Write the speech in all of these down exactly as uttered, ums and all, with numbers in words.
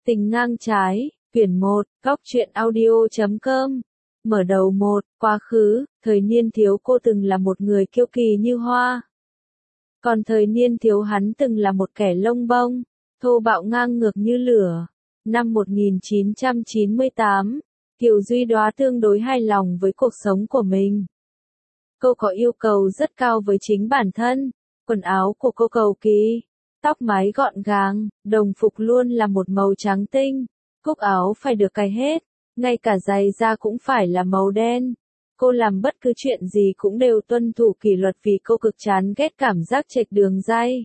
Tình ngang trái, quyển một, góc truyện audio chấm com. Mở đầu một, quá khứ, thời niên thiếu cô từng là một người kiêu kỳ như hoa. Còn thời niên thiếu hắn từng là một kẻ lông bông, thô bạo ngang ngược như lửa. Năm một nghìn chín trăm chín mươi tám, Kiều Duy Đóa tương đối hài lòng với cuộc sống của mình. Cô có yêu cầu rất cao với chính bản thân, quần áo của cô cầu kỳ, tóc mái gọn gàng, đồng phục luôn là một màu trắng tinh, cúc áo phải được cài hết, ngay cả giày da cũng phải là màu đen. Cô làm bất cứ chuyện gì cũng đều tuân thủ kỷ luật vì cô cực chán ghét cảm giác chệch đường ray.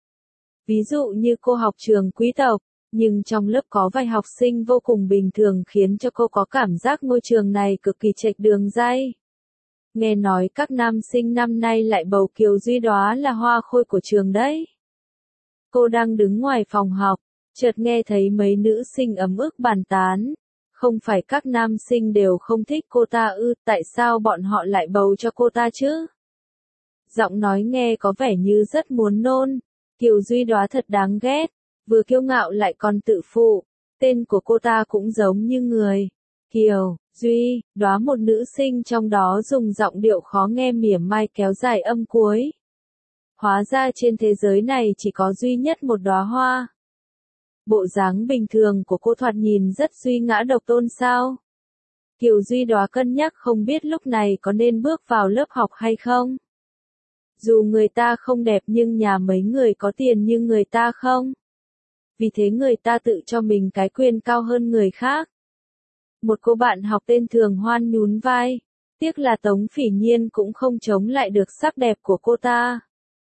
Ví dụ như cô học trường quý tộc, nhưng trong lớp có vài học sinh vô cùng bình thường khiến cho cô có cảm giác ngôi trường này cực kỳ chệch đường ray. Nghe nói các nam sinh năm nay lại bầu Kiều Duy Đóa là hoa khôi của trường đấy. Cô đang đứng ngoài phòng học, chợt nghe thấy mấy nữ sinh ấm ức bàn tán. Không phải các nam sinh đều không thích cô ta ư, tại sao bọn họ lại bầu cho cô ta chứ? Giọng nói nghe có vẻ như rất muốn nôn. Kiều Duy Đóa thật đáng ghét, vừa kiêu ngạo lại còn tự phụ. Tên của cô ta cũng giống như người. Kiều, Duy, Đóa, một nữ sinh trong đó dùng giọng điệu khó nghe mỉa mai kéo dài âm cuối. Hóa ra trên thế giới này chỉ có duy nhất một đóa hoa. Bộ dáng bình thường của cô thoạt nhìn rất duy ngã độc tôn sao? Kiều Duy Đóa cân nhắc không biết lúc này có nên bước vào lớp học hay không. Dù người ta không đẹp nhưng nhà mấy người có tiền như người ta không? Vì thế người ta tự cho mình cái quyền cao hơn người khác. Một cô bạn học tên Thường Hoan nhún vai. Tiếc là Tống Phỉ Nhiên cũng không chống lại được sắc đẹp của cô ta.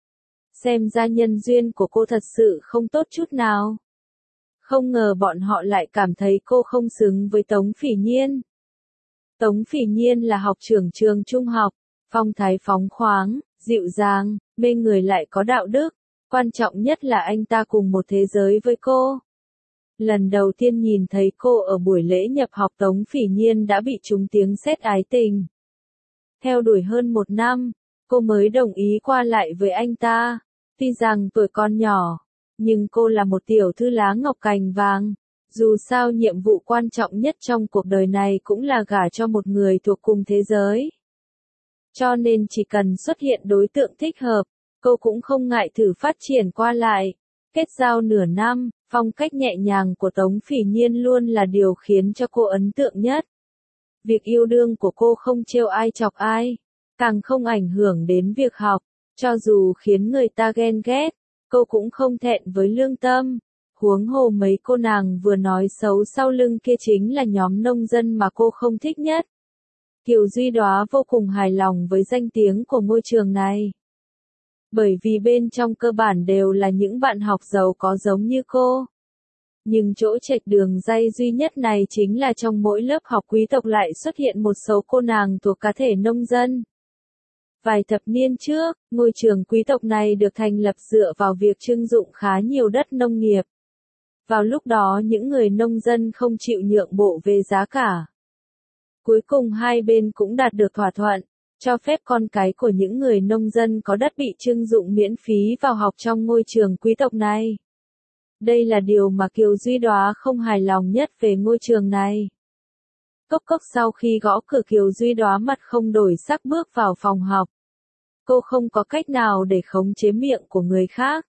Xem ra nhân duyên của cô thật sự không tốt chút nào. Không ngờ bọn họ lại cảm thấy cô không xứng với Tống Phỉ Nhiên. Tống Phỉ Nhiên là học trưởng trường trung học, phong thái phóng khoáng, dịu dàng, mê người lại có đạo đức. Quan trọng nhất là anh ta cùng một thế giới với cô. Lần đầu tiên nhìn thấy cô ở buổi lễ nhập học, Tống Phỉ Nhiên đã bị trúng tiếng sét ái tình. Theo đuổi hơn một năm, cô mới đồng ý qua lại với anh ta. Tuy rằng tuổi còn nhỏ, nhưng cô là một tiểu thư lá ngọc cành vàng. Dù sao nhiệm vụ quan trọng nhất trong cuộc đời này cũng là gả cho một người thuộc cùng thế giới. Cho nên chỉ cần xuất hiện đối tượng thích hợp, cô cũng không ngại thử phát triển qua lại. Kết giao nửa năm, phong cách nhẹ nhàng của Tống Phỉ Nhiên luôn là điều khiến cho cô ấn tượng nhất. Việc yêu đương của cô không trêu ai chọc ai, càng không ảnh hưởng đến việc học, cho dù khiến người ta ghen ghét, cô cũng không thẹn với lương tâm. Huống hồ mấy cô nàng vừa nói xấu sau lưng kia chính là nhóm nông dân mà cô không thích nhất. Kiều Duy Đóa vô cùng hài lòng với danh tiếng của ngôi trường này. Bởi vì bên trong cơ bản đều là những bạn học giàu có giống như cô. Nhưng chỗ chệch đường ray duy nhất này chính là trong mỗi lớp học quý tộc lại xuất hiện một số cô nàng thuộc cá thể nông dân. Vài thập niên trước, ngôi trường quý tộc này được thành lập dựa vào việc trưng dụng khá nhiều đất nông nghiệp. Vào lúc đó những người nông dân không chịu nhượng bộ về giá cả. Cuối cùng hai bên cũng đạt được thỏa thuận, cho phép con cái của những người nông dân có đất bị trưng dụng miễn phí vào học trong ngôi trường quý tộc này. Đây là điều mà Kiều Duy Đóa không hài lòng nhất về ngôi trường này. Cốc cốc, sau khi gõ cửa Kiều Duy Đóa mặt không đổi sắc bước vào phòng học. Cô không có cách nào để khống chế miệng của người khác.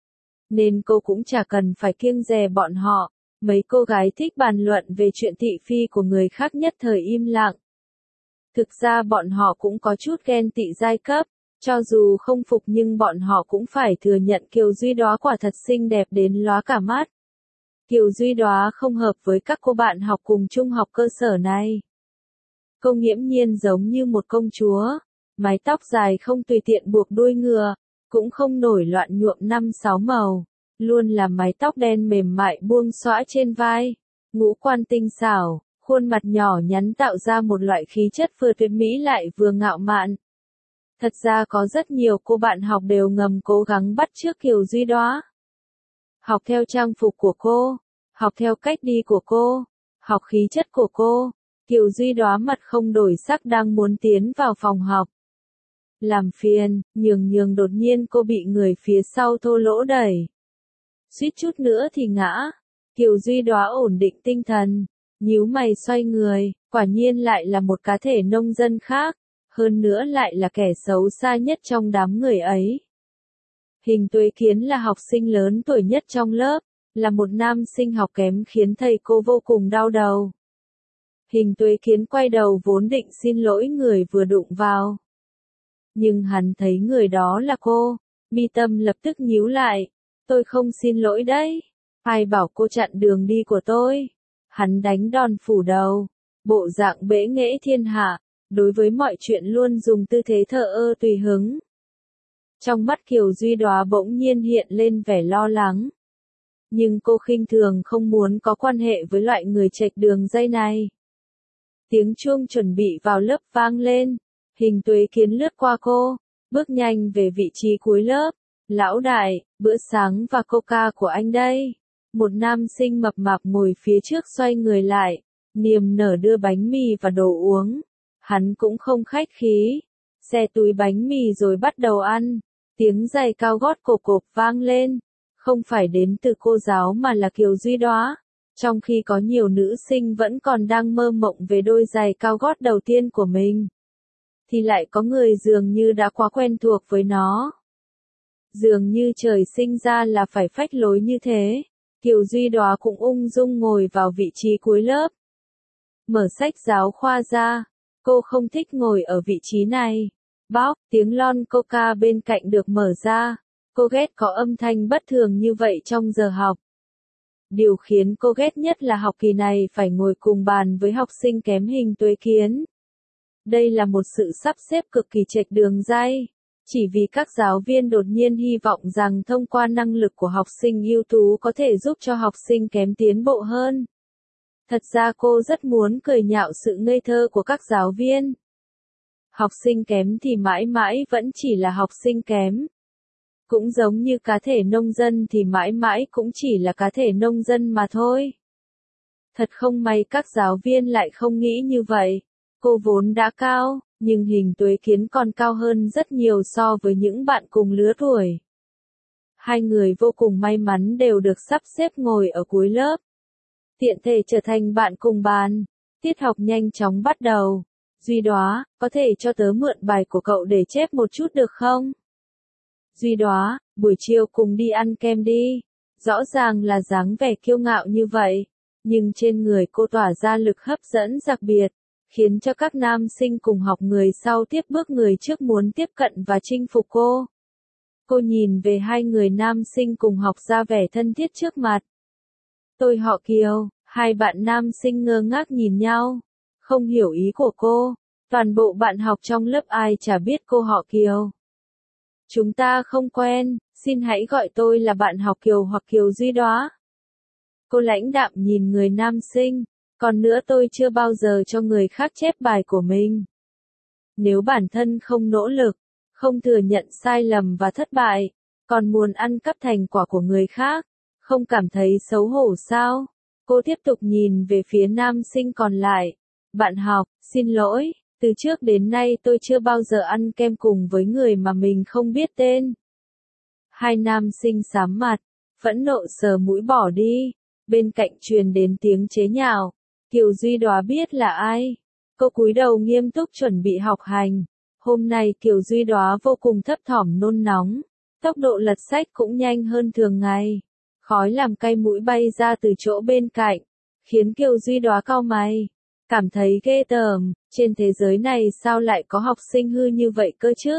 Nên cô cũng chả cần phải kiêng dè bọn họ. Mấy cô gái thích bàn luận về chuyện thị phi của người khác nhất thời im lặng. Thực ra bọn họ cũng có chút ghen tị giai cấp. Cho dù không phục nhưng bọn họ cũng phải thừa nhận Kiều Duy Đóa quả thật xinh đẹp đến lóa cả mắt. Kiều Duy Đóa không hợp với các cô bạn học cùng trung học cơ sở này. Cô nghiễm nhiên giống như một công chúa, mái tóc dài không tùy tiện buộc đuôi ngựa, cũng không nổi loạn nhuộm năm sáu màu, luôn là mái tóc đen mềm mại buông xõa trên vai, ngũ quan tinh xảo, khuôn mặt nhỏ nhắn tạo ra một loại khí chất vừa tuyệt mỹ lại vừa ngạo mạn. Thật ra có rất nhiều cô bạn học đều ngầm cố gắng bắt chước Kiều Duy Đóa. Học theo trang phục của cô, học theo cách đi của cô, học khí chất của cô. Kiều Duy Đóa mặt không đổi sắc đang muốn tiến vào phòng học. Làm phiền, nhường nhường, đột nhiên cô bị người phía sau thô lỗ đẩy. Suýt chút nữa thì ngã. Kiều Duy Đóa ổn định tinh thần, nhíu mày xoay người, quả nhiên lại là một cá thể nông dân khác, hơn nữa lại là kẻ xấu xa nhất trong đám người ấy. Hình Tuế Kiến là học sinh lớn tuổi nhất trong lớp, là một nam sinh học kém khiến thầy cô vô cùng đau đầu. Hình Tuế Kiến quay đầu vốn định xin lỗi người vừa đụng vào. Nhưng hắn thấy người đó là cô, mi tâm lập tức nhíu lại. Tôi không xin lỗi đấy. Ai bảo cô chặn đường đi của tôi? Hắn đánh đòn phủ đầu, bộ dạng bẽ nghễ thiên hạ, đối với mọi chuyện luôn dùng tư thế thờ ơ tùy hứng. Trong mắt Kiều Duy Đóa bỗng nhiên hiện lên vẻ lo lắng. Nhưng cô khinh thường không muốn có quan hệ với loại người chệch đường dây này. Tiếng chuông chuẩn bị vào lớp vang lên, Hình Tuế Kiến lướt qua cô, bước nhanh về vị trí cuối lớp. Lão đại, bữa sáng và coca của anh đây. Một nam sinh mập mạp ngồi phía trước xoay người lại, niềm nở đưa bánh mì và đồ uống. Hắn cũng không khách khí, xẻ túi bánh mì rồi bắt đầu ăn. Tiếng giày cao gót cộp cộp vang lên, không phải đến từ cô giáo mà là Kiều Duy Đóa. Trong khi có nhiều nữ sinh vẫn còn đang mơ mộng về đôi giày cao gót đầu tiên của mình, thì lại có người dường như đã quá quen thuộc với nó. Dường như trời sinh ra là phải phách lối như thế. Kiều Duy Đóa cũng ung dung ngồi vào vị trí cuối lớp. Mở sách giáo khoa ra, cô không thích ngồi ở vị trí này. Bóp, tiếng lon coca bên cạnh được mở ra. Cô ghét có âm thanh bất thường như vậy trong giờ học. Điều khiến cô ghét nhất là học kỳ này phải ngồi cùng bàn với học sinh kém Hình Tuế Kiến. Đây là một sự sắp xếp cực kỳ chệch đường ray. Chỉ vì các giáo viên đột nhiên hy vọng rằng thông qua năng lực của học sinh ưu tú có thể giúp cho học sinh kém tiến bộ hơn. Thật ra cô rất muốn cười nhạo sự ngây thơ của các giáo viên. Học sinh kém thì mãi mãi vẫn chỉ là học sinh kém. Cũng giống như cá thể nông dân thì mãi mãi cũng chỉ là cá thể nông dân mà thôi. Thật không may các giáo viên lại không nghĩ như vậy. Cô vốn đã cao, nhưng Hình Tuế Kiến còn cao hơn rất nhiều so với những bạn cùng lứa tuổi. Hai người vô cùng may mắn đều được sắp xếp ngồi ở cuối lớp. Tiện thể trở thành bạn cùng bàn. Tiết học nhanh chóng bắt đầu. Duy Đóa, có thể cho tớ mượn bài của cậu để chép một chút được không? Duy Đóa, buổi chiều cùng đi ăn kem đi. Rõ ràng là dáng vẻ kiêu ngạo như vậy, nhưng trên người cô tỏa ra lực hấp dẫn đặc biệt, khiến cho các nam sinh cùng học người sau tiếp bước người trước muốn tiếp cận và chinh phục cô. Cô nhìn về hai người nam sinh cùng học ra vẻ thân thiết trước mặt. Tôi họ Kiều, hai bạn nam sinh ngơ ngác nhìn nhau, không hiểu ý của cô. Toàn bộ bạn học trong lớp ai chả biết cô họ Kiều. Chúng ta không quen, xin hãy gọi tôi là bạn học Kiều hoặc Kiều Duy Đóa. Cô lãnh đạm nhìn người nam sinh, còn nữa tôi chưa bao giờ cho người khác chép bài của mình. Nếu bản thân không nỗ lực, không thừa nhận sai lầm và thất bại, còn muốn ăn cắp thành quả của người khác, không cảm thấy xấu hổ sao? Cô tiếp tục nhìn về phía nam sinh còn lại. Bạn học, xin lỗi, từ trước đến nay tôi chưa bao giờ ăn kem cùng với người mà mình không biết tên. Hai nam sinh sám mặt, phẫn nộ sờ mũi bỏ đi. Bên cạnh truyền đến tiếng chế nhạo. Kiều Duy Đóa biết là ai. Cô cúi đầu nghiêm túc chuẩn bị học hành. Hôm nay Kiều Duy Đóa vô cùng thấp thỏm nôn nóng. Tốc độ lật sách cũng nhanh hơn thường ngày. Khói làm cay mũi bay ra từ chỗ bên cạnh, khiến Kiều Duy Đóa cau mày. Cảm thấy ghê tởm, trên thế giới này sao lại có học sinh hư như vậy cơ chứ?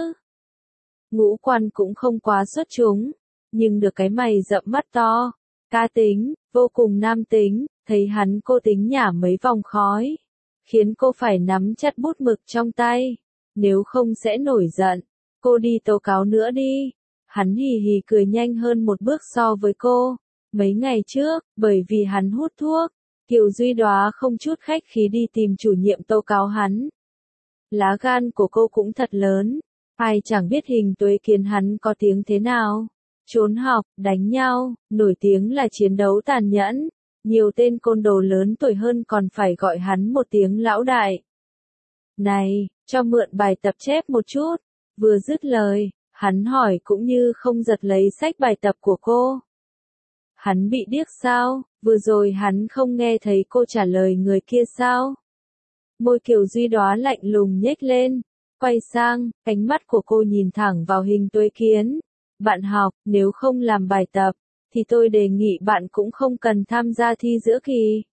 Ngũ quan cũng không quá xuất chúng, nhưng được cái mày rậm mắt to, cá tính, vô cùng nam tính, thấy hắn cô tính nhả mấy vòng khói, khiến cô phải nắm chặt bút mực trong tay, nếu không sẽ nổi giận. Cô đi tố cáo nữa đi. Hắn hì hì cười nhanh hơn một bước so với cô. Mấy ngày trước, bởi vì hắn hút thuốc, Kiều Duy Đóa không chút khách khí đi tìm chủ nhiệm tố cáo hắn. Lá gan của cô cũng thật lớn, ai chẳng biết Hình Tuế Kiến hắn có tiếng thế nào. Trốn học, đánh nhau, nổi tiếng là chiến đấu tàn nhẫn. Nhiều tên côn đồ lớn tuổi hơn còn phải gọi hắn một tiếng lão đại. Này, cho mượn bài tập chép một chút. Vừa dứt lời, hắn hỏi cũng như không giật lấy sách bài tập của cô. Hắn bị điếc sao? Vừa rồi hắn không nghe thấy cô trả lời người kia sao? Môi Kiều Duy Đóa lạnh lùng nhếch lên, quay sang, ánh mắt của cô nhìn thẳng vào Hình Tuế Kiến. Bạn học, nếu không làm bài tập, thì tôi đề nghị bạn cũng không cần tham gia thi giữa kỳ.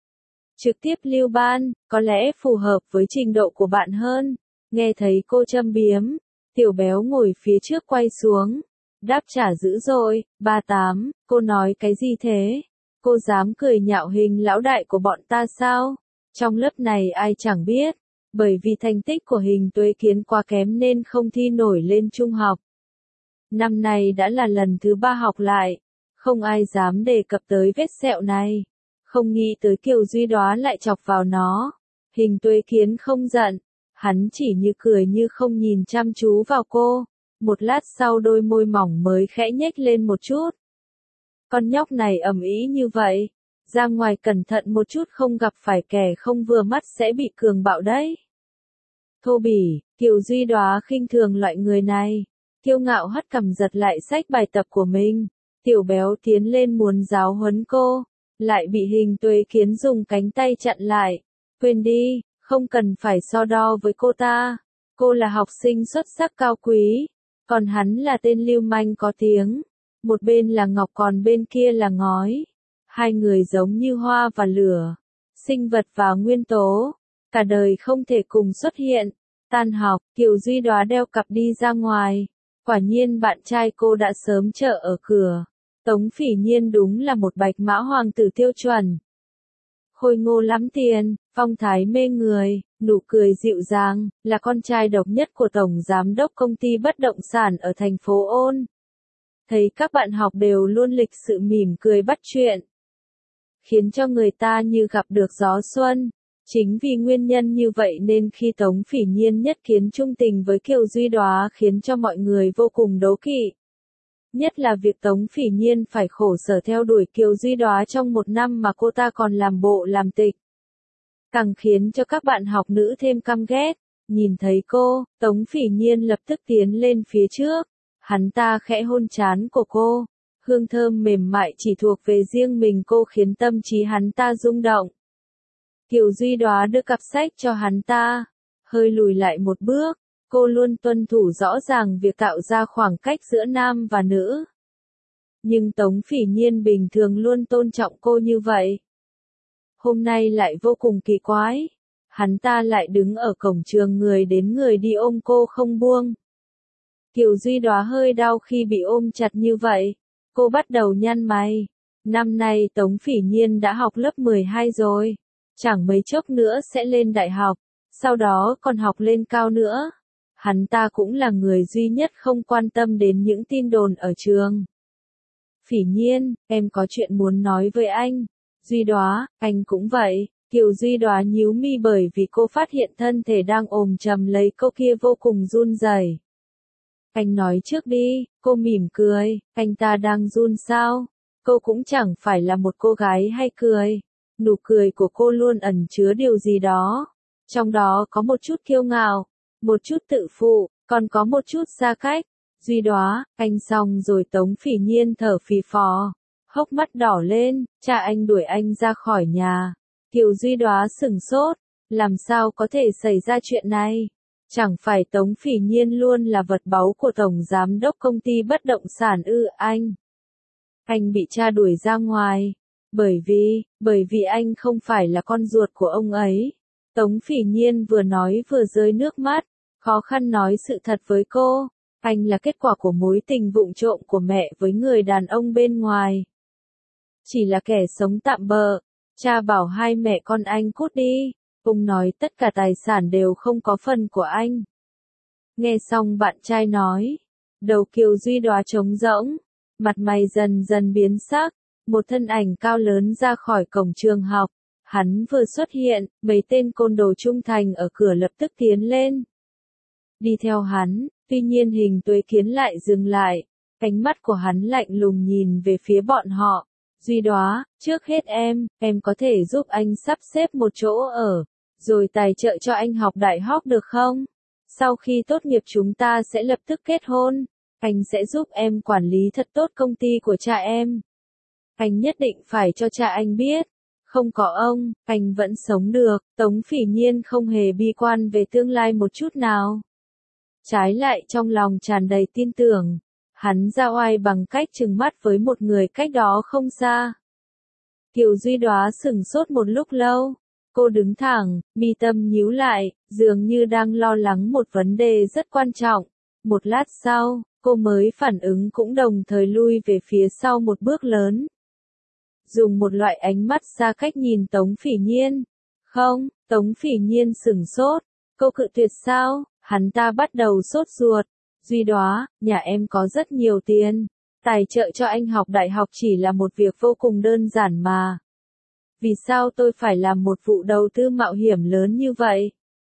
Trực tiếp lưu ban, có lẽ phù hợp với trình độ của bạn hơn. Nghe thấy cô châm biếm, Tiểu Béo ngồi phía trước quay xuống, đáp trả dữ dội, ba tám, cô nói cái gì thế? Cô dám cười nhạo Hình lão đại của bọn ta sao? Trong lớp này ai chẳng biết, bởi vì thành tích của Hình Tuế Kiến quá kém nên không thi nổi lên trung học. Năm nay đã là lần thứ ba học lại, không ai dám đề cập tới vết sẹo này. Không nghĩ tới Kiều Duy Đóa lại chọc vào nó. Hình Tuế Kiến không giận, hắn chỉ như cười như không nhìn chăm chú vào cô. Một lát sau đôi môi mỏng mới khẽ nhếch lên một chút. Con nhóc này ầm ĩ như vậy, ra ngoài cẩn thận một chút không gặp phải kẻ không vừa mắt sẽ bị cường bạo đấy. Thô bỉ, Kiều Duy Đóa khinh thường loại người này, kiêu ngạo hất cằm giật lại sách bài tập của mình. Tiểu Béo tiến lên muốn giáo huấn cô, lại bị Hình Tuế Kiến dùng cánh tay chặn lại. Quên đi, không cần phải so đo với cô ta. Cô là học sinh xuất sắc cao quý, còn hắn là tên lưu manh có tiếng. Một bên là ngọc còn bên kia là ngói. Hai người giống như hoa và lửa, sinh vật và nguyên tố, cả đời không thể cùng xuất hiện. Tan học, Kiều Duy Đóa đeo cặp đi ra ngoài. Quả nhiên bạn trai cô đã sớm chờ ở cửa. Tống Phỉ Nhiên đúng là một bạch mã hoàng tử tiêu chuẩn. Khôi ngô lắm tiền, phong thái mê người, nụ cười dịu dàng, là con trai độc nhất của Tổng Giám đốc công ty bất động sản ở thành phố Ôn. Thấy các bạn học đều luôn lịch sự mỉm cười bắt chuyện, khiến cho người ta như gặp được gió xuân. Chính vì nguyên nhân như vậy nên khi Tống Phỉ Nhiên nhất kiến trung tình với Kiều Duy Đóa khiến cho mọi người vô cùng đố kỵ. Nhất là việc Tống Phỉ Nhiên phải khổ sở theo đuổi Kiều Duy Đóa trong một năm mà cô ta còn làm bộ làm tịch. Càng khiến cho các bạn học nữ thêm căm ghét. Nhìn thấy cô, Tống Phỉ Nhiên lập tức tiến lên phía trước. Hắn ta khẽ hôn trán của cô. Hương thơm mềm mại chỉ thuộc về riêng mình cô khiến tâm trí hắn ta rung động. Kiều Duy Đóa đưa cặp sách cho hắn ta, hơi lùi lại một bước. Cô luôn tuân thủ rõ ràng việc tạo ra khoảng cách giữa nam và nữ. Nhưng Tống Phỉ Nhiên bình thường luôn tôn trọng cô như vậy. Hôm nay lại vô cùng kỳ quái. Hắn ta lại đứng ở cổng trường người đến người đi ôm cô không buông. Kiều Duy Đóa hơi đau khi bị ôm chặt như vậy. Cô bắt đầu nhăn mày. Năm nay Tống Phỉ Nhiên đã học lớp mười hai rồi. Chẳng mấy chốc nữa sẽ lên đại học. Sau đó còn học lên cao nữa. Hắn ta cũng là người duy nhất không quan tâm đến những tin đồn ở trường. Phỉ Nhiên, em có chuyện muốn nói với anh. Duy Đóa, anh cũng vậy. Kiều Duy Đóa nhíu mi bởi vì cô phát hiện thân thể đang ôm chầm lấy cô kia vô cùng run rẩy. Anh nói trước đi, cô mỉm cười, anh ta đang run sao? Cô cũng chẳng phải là một cô gái hay cười. Nụ cười của cô luôn ẩn chứa điều gì đó. Trong đó có một chút kiêu ngạo, một chút tự phụ, còn có một chút xa cách. Duy Đóa, anh xong rồi. Tống Phỉ Nhiên thở phì phò, hốc mắt đỏ lên, cha anh đuổi anh ra khỏi nhà. Kiều Duy Đóa sửng sốt, làm sao có thể xảy ra chuyện này? Chẳng phải Tống Phỉ Nhiên luôn là vật báu của Tổng Giám đốc công ty bất động sản ư? Anh. Anh bị cha đuổi ra ngoài. Bởi vì, bởi vì anh không phải là con ruột của ông ấy. Tống Phỉ Nhiên vừa nói vừa rơi nước mắt, khó khăn nói sự thật với cô. Anh là kết quả của mối tình vụng trộm của mẹ với người đàn ông bên ngoài. Chỉ là kẻ sống tạm bợ. Cha bảo hai mẹ con anh cút đi. Ông nói tất cả tài sản đều không có phần của anh. Nghe xong bạn trai nói, đầu Kiều Duy Đóa trống rỗng, mặt mày dần dần biến sắc. Một thân ảnh cao lớn ra khỏi cổng trường học. Hắn vừa xuất hiện, mấy tên côn đồ trung thành ở cửa lập tức tiến lên. Đi theo hắn, tuy nhiên Hình Tuế Kiến lại dừng lại. Ánh mắt của hắn lạnh lùng nhìn về phía bọn họ. Duy Đóa, trước hết em, em có thể giúp anh sắp xếp một chỗ ở, rồi tài trợ cho anh học đại học được không? Sau khi tốt nghiệp chúng ta sẽ lập tức kết hôn. Anh sẽ giúp em quản lý thật tốt công ty của cha em. anh nhất định phải cho cha anh biết. Không có ông, anh vẫn sống được. Tống Phỉ Nhiên không hề bi quan về tương lai một chút nào. Trái lại trong lòng tràn đầy tin tưởng. Hắn ra oai bằng cách trừng mắt với một người cách đó không xa. Kiều Duy Đóa sửng sốt một lúc lâu. Cô đứng thẳng, mi tâm nhíu lại, dường như đang lo lắng một vấn đề rất quan trọng. Một lát sau, cô mới phản ứng cũng đồng thời lui về phía sau một bước lớn. Dùng một loại ánh mắt xa cách nhìn Tống Phỉ Nhiên. Không, Tống Phỉ Nhiên sửng sốt. Cô cự tuyệt sao? Hắn ta bắt đầu sốt ruột. Duy Đóa, nhà em có rất nhiều tiền. Tài trợ cho anh học đại học chỉ là một việc vô cùng đơn giản mà. Vì sao tôi phải làm một vụ đầu tư mạo hiểm lớn như vậy?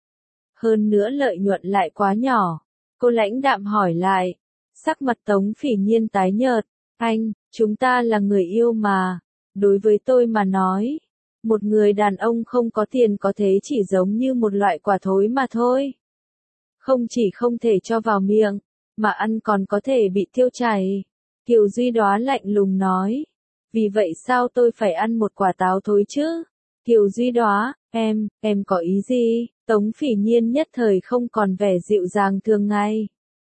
Hơn nữa lợi nhuận lại quá nhỏ. Cô lãnh đạm hỏi lại. Sắc mặt Tống Phỉ Nhiên tái nhợt. Anh, chúng ta là người yêu mà. Đối với tôi mà nói, một người đàn ông không có tiền có thể chỉ giống như một loại quả thối mà thôi. Không chỉ không thể cho vào miệng, mà ăn còn có thể bị tiêu chảy. Kiều Duy Đóa lạnh lùng nói. Vì vậy sao tôi phải ăn một quả táo thối chứ? Kiều Duy Đóa, em, em có ý gì? Tống Phỉ Nhiên nhất thời không còn vẻ dịu dàng thường ngày.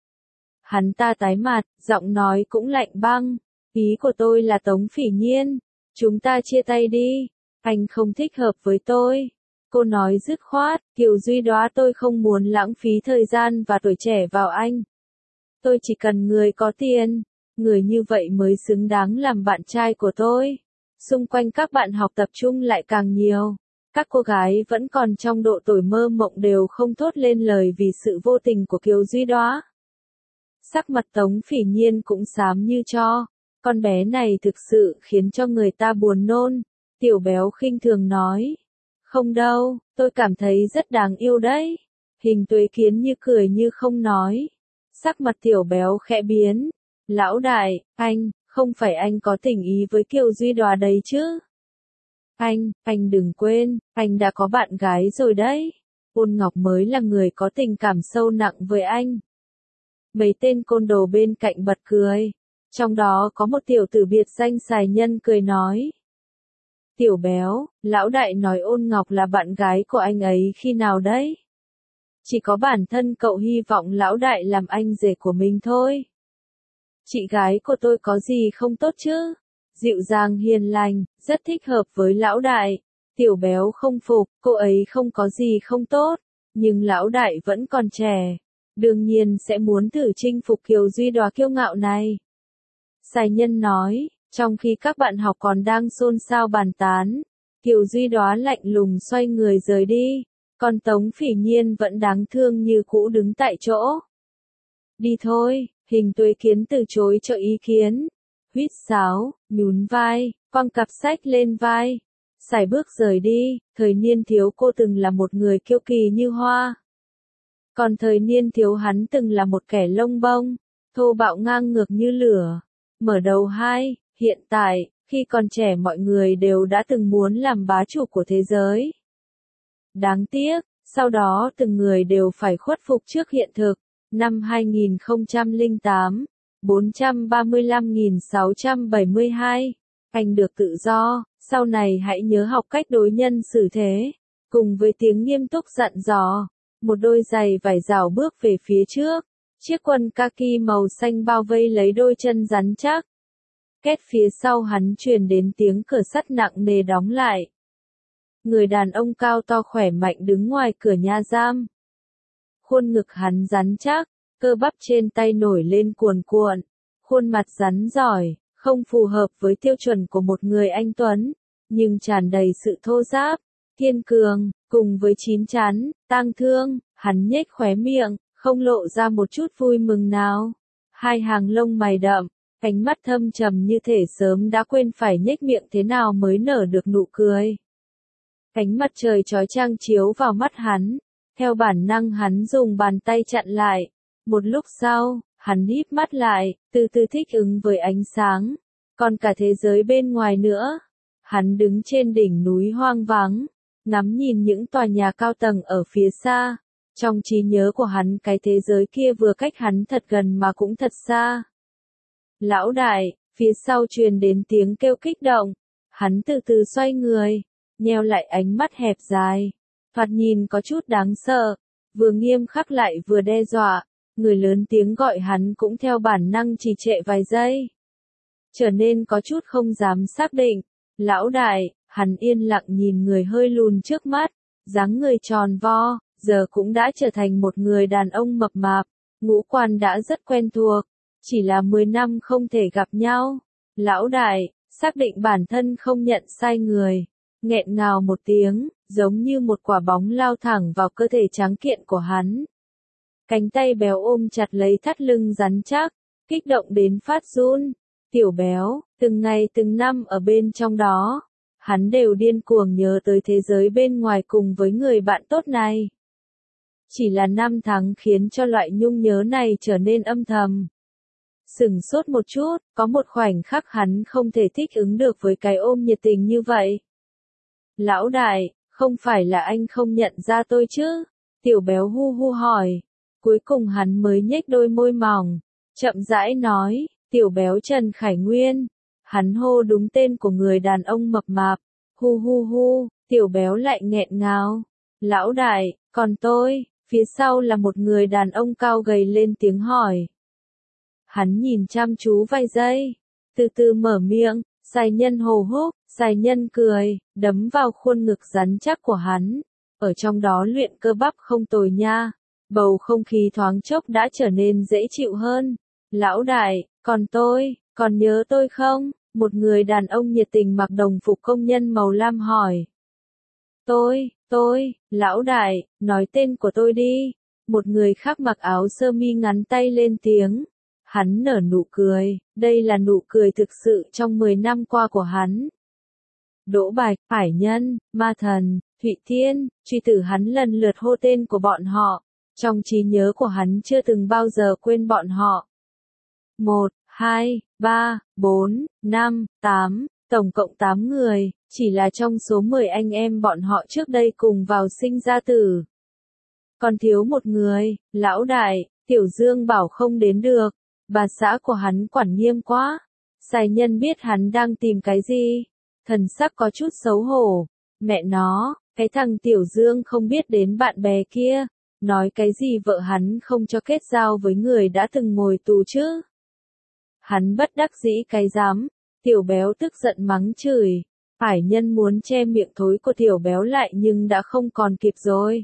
Hắn ta tái mặt, giọng nói cũng lạnh băng. Ý của tôi là Tống Phỉ Nhiên. Chúng ta chia tay đi. Anh không thích hợp với tôi. Cô nói dứt khoát. Kiều Duy Đóa, tôi không muốn lãng phí thời gian và tuổi trẻ vào anh. Tôi chỉ cần người có tiền. Người như vậy mới xứng đáng làm bạn trai của tôi. Xung quanh các bạn học tập trung lại càng nhiều. Các cô gái vẫn còn trong độ tuổi mơ mộng đều không thốt lên lời vì sự vô tình của Kiều Duy Đóa. Sắc mặt Tống Phỉ Nhiên cũng xám như tro. Con bé này thực sự khiến cho người ta buồn nôn. Tiểu béo khinh thường nói. Không đâu, tôi cảm thấy rất đáng yêu đấy. Hình Tuế Kiến như cười như không nói. Sắc mặt tiểu béo khẽ biến. Lão đại, anh, không phải anh có tình ý với Kiều Duy Đóa đấy chứ? Anh, anh đừng quên, anh đã có bạn gái rồi đấy. Ôn Ngọc mới là người có tình cảm sâu nặng với anh. Mấy tên côn đồ bên cạnh bật cười. Trong đó có một tiểu tử biệt danh Sài Nhân cười nói. Tiểu béo, lão đại nói Ôn Ngọc là bạn gái của anh ấy khi nào đấy? Chỉ có bản thân cậu hy vọng lão đại làm anh rể của mình thôi. Chị gái của tôi có gì không tốt chứ? Dịu dàng hiền lành, rất thích hợp với lão đại. Tiểu béo không phục, cô ấy không có gì không tốt. Nhưng lão đại vẫn còn trẻ. Đương nhiên sẽ muốn thử chinh phục Kiều Duy Đóa kiêu ngạo này. Sài Nhân nói, trong khi các bạn học còn đang xôn xao bàn tán, Kiều Duy Đóa lạnh lùng xoay người rời đi, còn Tống Phỉ Nhiên vẫn đáng thương như cũ đứng tại chỗ. Đi thôi, Hình Tuế Kiến từ chối cho ý kiến, huýt sáo, nhún vai, quăng cặp sách lên vai, sải bước rời đi. Thời niên thiếu cô từng là một người kiêu kỳ như hoa. Còn thời niên thiếu hắn từng là một kẻ lông bông, thô bạo ngang ngược như lửa. Mở đầu hai, hiện tại, khi còn trẻ mọi người đều đã từng muốn làm bá chủ của thế giới. Đáng tiếc, sau đó từng người đều phải khuất phục trước hiện thực. Năm hai nghìn không trăm lẻ tám, bốn trăm ba mươi lăm nghìn sáu trăm bảy mươi hai, anh được tự do, sau này hãy nhớ học cách đối nhân xử thế. Cùng với tiếng nghiêm túc dặn dò, một đôi giày vải rào bước về phía trước. Chiếc quần kaki màu xanh bao vây lấy đôi chân rắn chắc. Két phía sau hắn truyền đến tiếng cửa sắt nặng nề đóng lại. Người đàn ông cao to khỏe mạnh đứng ngoài cửa nhà giam. Khuôn ngực hắn rắn chắc, cơ bắp trên tay nổi lên cuồn cuộn. Khuôn mặt rắn giỏi, không phù hợp với tiêu chuẩn của một người anh tuấn, nhưng tràn đầy sự thô ráp, kiên cường, cùng với chín chắn, tang thương. Hắn nhếch khóe miệng, không lộ ra một chút vui mừng nào. Hai hàng lông mày đậm, ánh mắt thâm trầm như thể sớm đã quên phải nhếch miệng thế nào mới nở được nụ cười. Ánh mặt trời chói chang chiếu vào mắt hắn, theo bản năng hắn dùng bàn tay chặn lại. Một lúc sau, hắn híp mắt lại, từ từ thích ứng với ánh sáng, còn cả thế giới bên ngoài nữa. Hắn đứng trên đỉnh núi hoang vắng, ngắm nhìn những tòa nhà cao tầng ở phía xa. Trong trí nhớ của hắn cái thế giới kia vừa cách hắn thật gần mà cũng thật xa. Lão đại, Phía sau truyền đến tiếng kêu kích động. Hắn từ từ xoay người, nheo lại ánh mắt hẹp dài. Thoạt nhìn có chút đáng sợ, vừa nghiêm khắc lại vừa đe dọa. Người lớn tiếng gọi hắn cũng theo bản năng trì trệ vài giây. Trở nên có chút không dám xác định. Lão đại, hắn yên lặng nhìn người hơi lùn trước mắt, dáng người tròn vo, giờ cũng đã trở thành một người đàn ông mập mạp, ngũ quan đã rất quen thuộc, chỉ là mười năm không thể gặp nhau. Lão đại, xác định bản thân không nhận sai người, nghẹn ngào một tiếng, giống như một quả bóng lao thẳng vào cơ thể trắng kiện của hắn. Cánh tay béo ôm chặt lấy thắt lưng rắn chắc, kích động đến phát run. Tiểu béo, từng ngày từng năm ở bên trong đó, hắn đều điên cuồng nhớ tới thế giới bên ngoài cùng với người bạn tốt này. Chỉ là năm tháng khiến cho loại nhung nhớ này trở nên âm thầm. Sửng sốt một chút, có một khoảnh khắc hắn không thể thích ứng được với cái ôm nhiệt tình như vậy. Lão đại, không phải là anh không nhận ra tôi chứ? Tiểu béo hu hu hỏi. Cuối cùng hắn mới nhếch đôi môi mỏng, chậm rãi nói, tiểu béo Trần Khải Nguyên. Hắn hô đúng tên của người đàn ông mập mạp. Hu hu hu, tiểu béo lại nghẹn ngào. Lão đại, còn tôi, phía sau là một người đàn ông cao gầy lên tiếng hỏi. Hắn nhìn chăm chú vài giây, từ từ mở miệng, Sài Nhân hồ húc, Sài Nhân cười, đấm vào khuôn ngực rắn chắc của hắn. Ở trong đó luyện cơ bắp không tồi nha. Bầu không khí thoáng chốc đã trở nên dễ chịu hơn. Lão đại, còn tôi, còn nhớ tôi không? Một người đàn ông nhiệt tình mặc đồng phục công nhân màu lam hỏi. Tôi, tôi, lão đại, nói tên của tôi đi. Một người khác mặc áo sơ mi ngắn tay lên tiếng. Hắn nở nụ cười, đây là nụ cười thực sự trong mười năm qua của hắn. Đỗ Bạch, Hải Nhân, Ma Thần, Thụy Thiên, truy tử hắn lần lượt hô tên của bọn họ. Trong trí nhớ của hắn chưa từng bao giờ quên bọn họ. Một, hai, ba, bốn, năm, tám, tổng cộng tám người, chỉ là trong số mười anh em bọn họ trước đây cùng vào sinh ra tử. Còn thiếu một người, lão đại, Tiểu Dương bảo không đến được, bà xã của hắn quản nghiêm quá. Sài Nhân biết hắn đang tìm cái gì, thần sắc có chút xấu hổ. Mẹ nó, cái thằng Tiểu Dương không biết đến bạn bè kia, nói cái gì vợ hắn không cho kết giao với người đã từng ngồi tù chứ. Hắn bất đắc dĩ cái dám, tiểu béo tức giận mắng chửi. Hải Nhân muốn che miệng thối của tiểu béo lại nhưng đã không còn kịp rồi.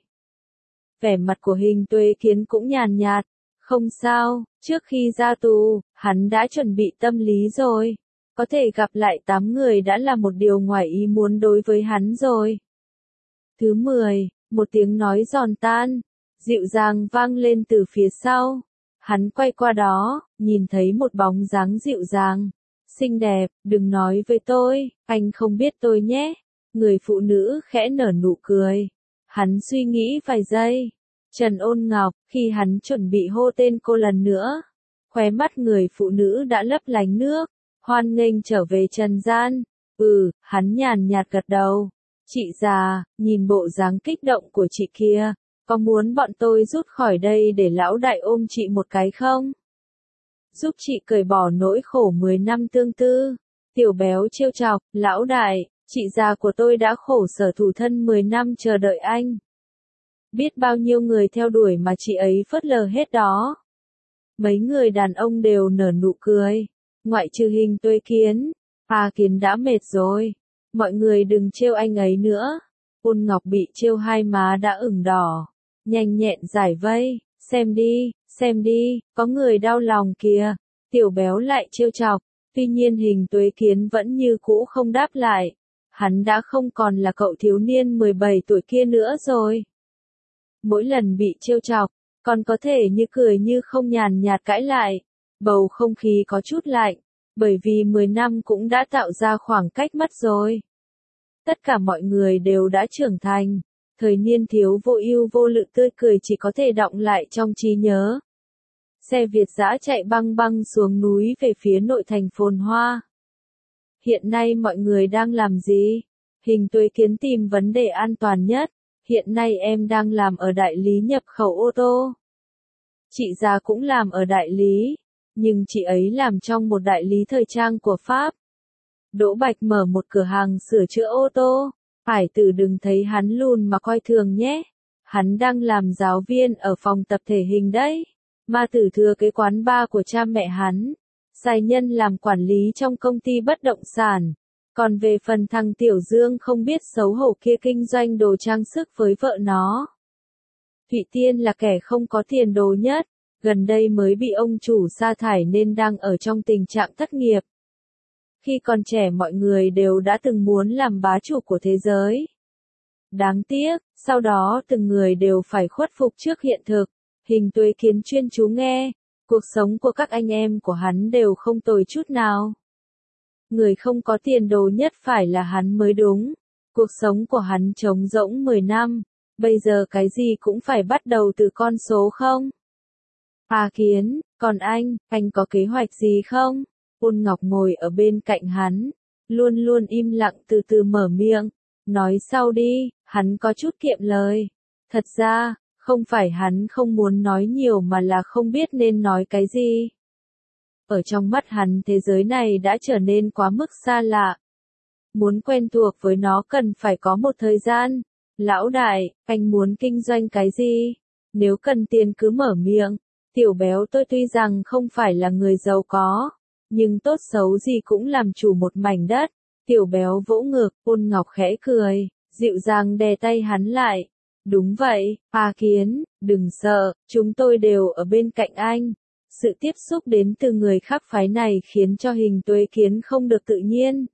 Vẻ mặt của Hình Tuế Kiến cũng nhàn nhạt, không sao, trước khi ra tù, hắn đã chuẩn bị tâm lý rồi. Có thể gặp lại tám người đã là một điều ngoài ý muốn đối với hắn rồi. Thứ mười, một tiếng nói giòn tan, dịu dàng vang lên từ phía sau. Hắn quay qua đó, nhìn thấy một bóng dáng dịu dàng, xinh đẹp, đừng nói với tôi, anh không biết tôi nhé. Người phụ nữ khẽ nở nụ cười. Hắn suy nghĩ vài giây. Trần Ôn Ngọc, khi hắn chuẩn bị hô tên cô lần nữa, khóe mắt người phụ nữ đã lấp lánh nước, hoan nghênh trở về trần gian. Ừ, hắn nhàn nhạt gật đầu. Chị già, nhìn bộ dáng kích động của chị kia, có muốn bọn tôi rút khỏi đây để lão đại ôm chị một cái không? Giúp chị cởi bỏ nỗi khổ mười năm tương tư. Tiểu béo trêu chọc, lão đại, chị già của tôi đã khổ sở thủ thân mười năm chờ đợi anh. Biết bao nhiêu người theo đuổi mà chị ấy phớt lờ hết đó. Mấy người đàn ông đều nở nụ cười, ngoại trừ Hình Tuế Kiến. À Kiến đã mệt rồi, mọi người đừng trêu anh ấy nữa. Ôn Ngọc bị trêu hai má đã ửng đỏ, nhanh nhẹn giải vây, xem đi, xem đi, có người đau lòng kìa. Tiểu béo lại trêu chọc, tuy nhiên Hình Tuế Kiến vẫn như cũ không đáp lại. Hắn đã không còn là cậu thiếu niên mười bảy tuổi kia nữa rồi. Mỗi lần bị trêu chọc, còn có thể như cười như không, nhàn nhạt cãi lại. Bầu không khí có chút lạnh, bởi vì mười năm cũng đã tạo ra khoảng cách mất rồi. Tất cả mọi người đều đã trưởng thành, thời niên thiếu vô ưu vô lự tươi cười chỉ có thể đọng lại trong trí nhớ. Xe Việt dã chạy băng băng xuống núi về phía nội thành phồn hoa. Hiện nay mọi người đang làm gì? Hình Tuế Kiến tìm vấn đề an toàn nhất. Hiện nay em đang làm ở đại lý nhập khẩu ô tô. Chị già cũng làm ở đại lý. nhưng chị ấy làm trong một đại lý thời trang của Pháp. Đỗ Bạch mở một cửa hàng sửa chữa ô tô. Hải Tử đừng thấy hắn lùn mà coi thường nhé. Hắn đang làm giáo viên ở phòng tập thể hình đấy. Ma Tử thừa cái quán bar của cha mẹ hắn. Sai nhân làm quản lý trong công ty bất động sản. Còn về phần thằng Tiểu Dương không biết xấu hổ kia kinh doanh đồ trang sức với vợ nó. Thụy Tiên là kẻ không có tiền đồ nhất. Gần đây mới bị ông chủ sa thải nên đang ở trong tình trạng thất nghiệp. Khi còn trẻ mọi người đều đã từng muốn làm bá chủ của thế giới. Đáng tiếc, sau đó từng người đều phải khuất phục trước hiện thực. Hình Tuế Kiến chuyên chú nghe, cuộc sống của các anh em của hắn đều không tồi chút nào. Người không có tiền đồ nhất phải là hắn mới đúng. Cuộc sống của hắn trống rỗng mười năm, bây giờ cái gì cũng phải bắt đầu từ con số không? Hà Kiến, còn anh, anh có kế hoạch gì không? Ôn Ngọc ngồi ở bên cạnh hắn, luôn luôn im lặng từ từ mở miệng. Nói sau đi, hắn có chút kiệm lời. Thật ra, không phải hắn không muốn nói nhiều mà là không biết nên nói cái gì. Ở trong mắt hắn thế giới này đã trở nên quá mức xa lạ. Muốn quen thuộc với nó cần phải có một thời gian. Lão đại, anh muốn kinh doanh cái gì? Nếu cần tiền cứ mở miệng. Tiểu Béo tôi tuy rằng không phải là người giàu có, nhưng tốt xấu gì cũng làm chủ một mảnh đất. Tiểu Béo vỗ ngực, Ôn Ngọc khẽ cười, dịu dàng đè tay hắn lại. Đúng vậy, Hà Kiến, đừng sợ, chúng tôi đều ở bên cạnh anh. Sự tiếp xúc đến từ người khác phái này khiến cho Hình Tuế Kiến không được tự nhiên.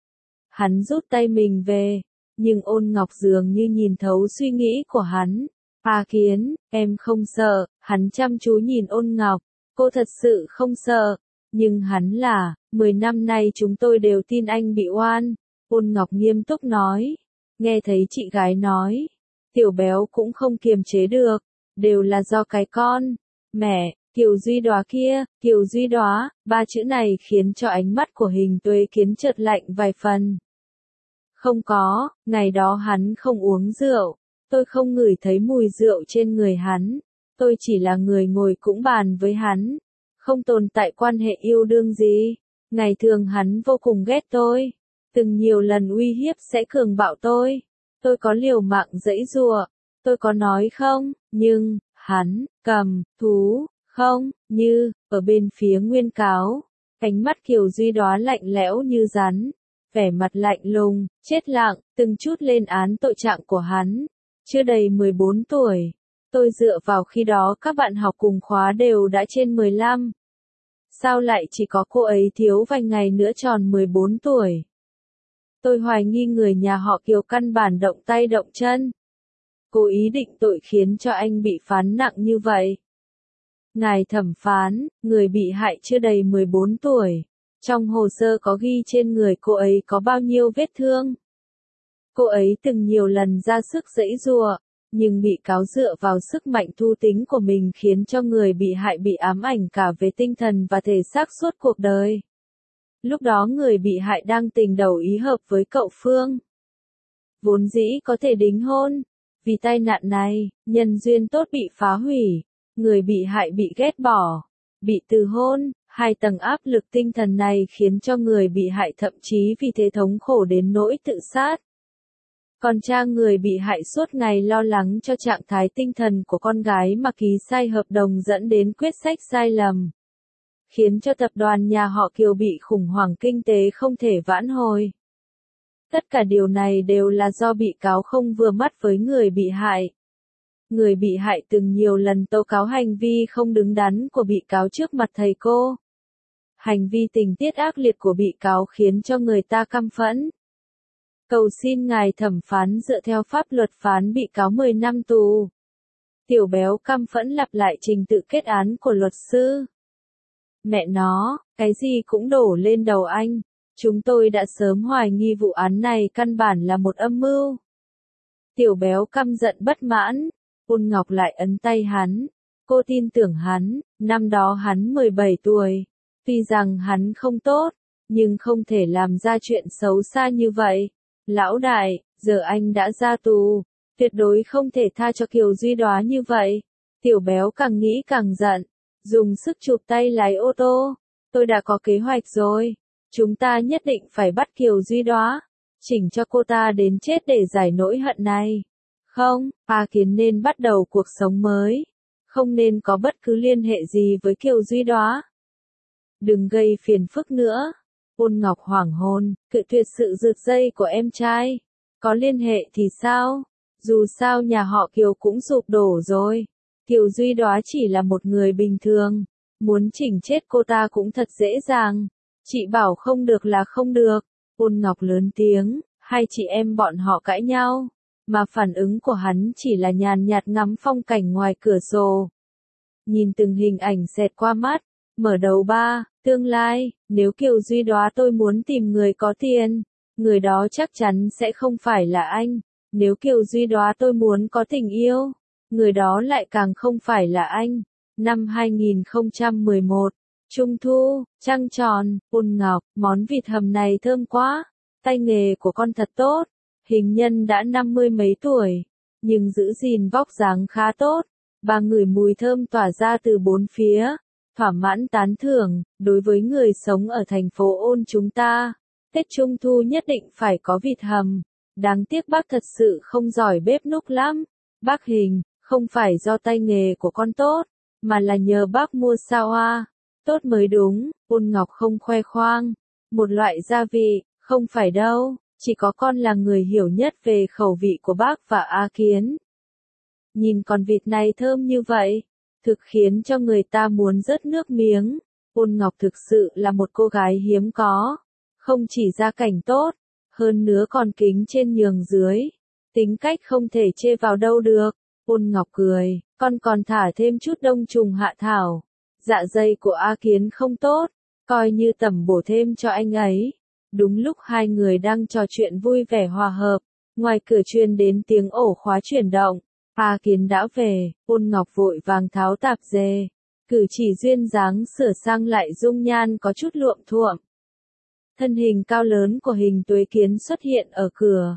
Hắn rút tay mình về, nhưng Ôn Ngọc dường như nhìn thấu suy nghĩ của hắn. Hà Kiến, em không sợ, hắn chăm chú nhìn Ôn Ngọc, cô thật sự không sợ, nhưng hắn là, mười năm nay chúng tôi đều tin anh bị oan. Ôn Ngọc nghiêm túc nói, nghe thấy chị gái nói, Tiểu Béo cũng không kiềm chế được, đều là do cái con, mẹ, Kiều Duy Đóa kia, Kiều Duy Đóa, ba chữ này khiến cho ánh mắt của Hình Tuế Kiến chợt lạnh vài phần. Không có, ngày đó hắn không uống rượu. Tôi không ngửi thấy mùi rượu trên người hắn. Tôi chỉ là người ngồi cũng bàn với hắn. Không tồn tại quan hệ yêu đương gì. Ngày thường hắn vô cùng ghét tôi. Từng nhiều lần uy hiếp sẽ cường bạo tôi. Tôi có liều mạng giãy giụa. Tôi có nói không, nhưng, hắn, cầm, thú, không, như, ở bên phía Nguyên Cáo. Ánh mắt Kiều Duy Đóa lạnh lẽo như rắn. Vẻ mặt lạnh lùng, chết lặng, từng chút lên án tội trạng của hắn. Chưa đầy mười bốn tuổi. Tôi dựa vào khi đó các bạn học cùng khóa đều đã trên mười lăm. Sao lại chỉ có cô ấy thiếu vài ngày nữa tròn mười bốn tuổi? Tôi hoài nghi người nhà họ Kiều căn bản động tay động chân. Cố ý định tội khiến cho anh bị phán nặng như vậy. Ngài thẩm phán, người bị hại chưa đầy mười bốn tuổi. Trong hồ sơ có ghi trên người cô ấy có bao nhiêu vết thương. Cô ấy từng nhiều lần ra sức giãy giụa, nhưng bị cáo dựa vào sức mạnh thú tính của mình khiến cho người bị hại bị ám ảnh cả về tinh thần và thể xác suốt cuộc đời. Lúc đó người bị hại đang tình đầu ý hợp với cậu Phương. Vốn dĩ có thể đính hôn. Vì tai nạn này, nhân duyên tốt bị phá hủy. Người bị hại bị ghét bỏ, bị từ hôn. Hai tầng áp lực tinh thần này khiến cho người bị hại thậm chí vì thế thống khổ đến nỗi tự sát. Còn cha người bị hại suốt ngày lo lắng cho trạng thái tinh thần của con gái mà ký sai hợp đồng dẫn đến quyết sách sai lầm. Khiến cho tập đoàn nhà họ Kiều bị khủng hoảng kinh tế không thể vãn hồi. Tất cả điều này đều là do bị cáo không vừa mắt với người bị hại. Người bị hại từng nhiều lần tố cáo hành vi không đứng đắn của bị cáo trước mặt thầy cô. Hành vi tình tiết ác liệt của bị cáo khiến cho người ta căm phẫn. Cầu xin ngài thẩm phán dựa theo pháp luật phán bị cáo mười năm tù. Tiểu Béo căm phẫn lặp lại trình tự kết án của luật sư. Mẹ nó, cái gì cũng đổ lên đầu anh. Chúng tôi đã sớm hoài nghi vụ án này căn bản là một âm mưu. Tiểu Béo căm giận bất mãn. Ôn Ngọc lại ấn tay hắn. Cô tin tưởng hắn, năm đó hắn mười bảy tuổi. Tuy rằng hắn không tốt, nhưng không thể làm ra chuyện xấu xa như vậy. Lão đại, giờ anh đã ra tù, tuyệt đối không thể tha cho Kiều Duy Đóa như vậy. Tiểu Béo càng nghĩ càng giận, dùng sức chụp tay lái ô tô. Tôi đã có kế hoạch rồi. Chúng ta nhất định phải bắt Kiều Duy Đóa, chỉnh cho cô ta đến chết để giải nỗi hận này. Không, A Kiến nên bắt đầu cuộc sống mới. Không nên có bất cứ liên hệ gì với Kiều Duy Đóa. Đừng gây phiền phức nữa. Ôn Ngọc hoảng hồn, cự tuyệt sự rượt dây của em trai. Có liên hệ thì sao? Dù sao nhà họ Kiều cũng sụp đổ rồi. Kiều Duy Đóa chỉ là một người bình thường. Muốn chỉnh chết cô ta cũng thật dễ dàng. Chị bảo không được là không được. Ôn Ngọc lớn tiếng, hai chị em bọn họ cãi nhau. Mà phản ứng của hắn chỉ là nhàn nhạt ngắm phong cảnh ngoài cửa sổ. Nhìn từng hình ảnh xẹt qua mắt. Mở đầu ba, tương lai, nếu Kiều Duy Đóa tôi muốn tìm người có tiền, người đó chắc chắn sẽ không phải là anh. Nếu Kiều Duy Đóa tôi muốn có tình yêu, người đó lại càng không phải là anh. Năm hai nghìn không trăm mười một, Trung thu, trăng tròn, Ôn Ngọc, món vịt hầm này thơm quá, tay nghề của con thật tốt. Hình nhân đã năm mươi mấy tuổi, nhưng giữ gìn vóc dáng khá tốt. Bà ngửi mùi thơm tỏa ra từ bốn phía. Thỏa mãn tán thưởng, đối với người sống ở thành phố Ôn chúng ta, Tết Trung Thu nhất định phải có vịt hầm. Đáng tiếc bác thật sự không giỏi bếp núc lắm. Bác Hình, không phải do tay nghề của con tốt, mà là nhờ bác mua sao a. Tốt mới đúng. Ôn Ngọc không khoe khoang. Một loại gia vị, không phải đâu, chỉ có con là người hiểu nhất về khẩu vị của bác và A Kiến. Nhìn con vịt này thơm như vậy, thực khiến cho người ta muốn rớt nước miếng. Ôn Ngọc thực sự là một cô gái hiếm có. Không chỉ gia cảnh tốt, hơn nữa còn kính trên nhường dưới. Tính cách không thể chê vào đâu được. Ôn Ngọc cười, con còn thả thêm chút đông trùng hạ thảo. Dạ dày của A Kiến không tốt, coi như tẩm bổ thêm cho anh ấy. Đúng lúc hai người đang trò chuyện vui vẻ hòa hợp, ngoài cửa truyền đến tiếng ổ khóa chuyển động. A Kiến đã về. Ôn Ngọc vội vàng tháo tạp dề. Cử chỉ duyên dáng sửa sang lại dung nhan có chút luộm thuộm. Thân hình cao lớn của Hình Tuế Kiến xuất hiện ở cửa.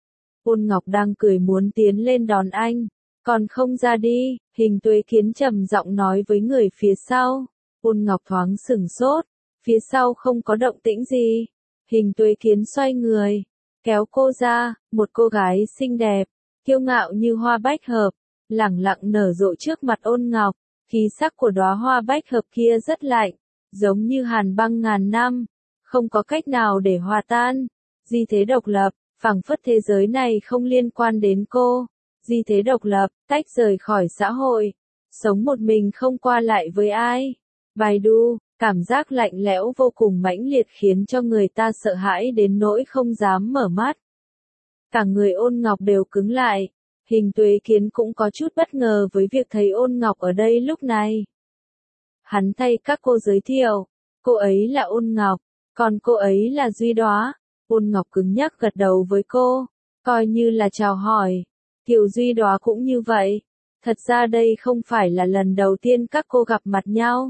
Ôn Ngọc đang cười muốn tiến lên đón anh. Còn không ra đi, Hình Tuế Kiến trầm giọng nói với người phía sau. Ôn Ngọc thoáng sửng sốt. Phía sau không có động tĩnh gì. Hình Tuế Kiến xoay người, kéo cô ra, một cô gái xinh đẹp, kiêu ngạo như hoa bách hợp, lẳng lặng nở rộ trước mặt Ôn Ngọc. Khí sắc của đóa hoa bách hợp kia rất lạnh, giống như hàn băng ngàn năm, không có cách nào để hòa tan. Di thế độc lập, phảng phất thế giới này không liên quan đến cô. Di thế độc lập, tách rời khỏi xã hội, sống một mình không qua lại với ai. Baidu, cảm giác lạnh lẽo vô cùng mãnh liệt khiến cho người ta sợ hãi đến nỗi không dám mở mắt. Cả người Ôn Ngọc đều cứng lại. Hình Tuế Kiến cũng có chút bất ngờ với việc thấy Ôn Ngọc ở đây lúc này. Hắn thay các cô giới thiệu, cô ấy là Ôn Ngọc, còn cô ấy là Duy Đóa. Ôn Ngọc cứng nhắc gật đầu với cô, coi như là chào hỏi. Kiều Duy Đóa cũng như vậy. Thật ra đây không phải là lần đầu tiên các cô gặp mặt nhau.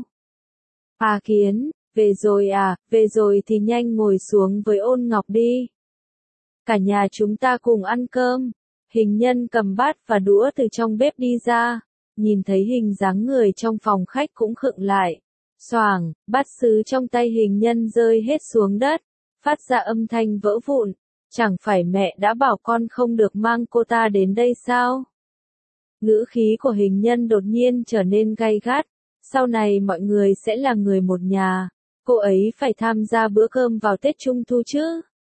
A Kiến, về rồi à, về rồi thì nhanh ngồi xuống với Ôn Ngọc đi. Cả nhà chúng ta cùng ăn cơm. Hình nhân cầm bát và đũa từ trong bếp đi ra, nhìn thấy hình dáng người trong phòng khách cũng khựng lại. Xoàng, bát sứ trong tay hình nhân rơi hết xuống đất, phát ra âm thanh vỡ vụn. Chẳng phải mẹ đã bảo con không được mang cô ta đến đây sao? Ngữ khí của hình nhân đột nhiên trở nên gay gắt. Sau này mọi người sẽ là người một nhà. Cô ấy phải tham gia bữa cơm vào Tết Trung Thu chứ?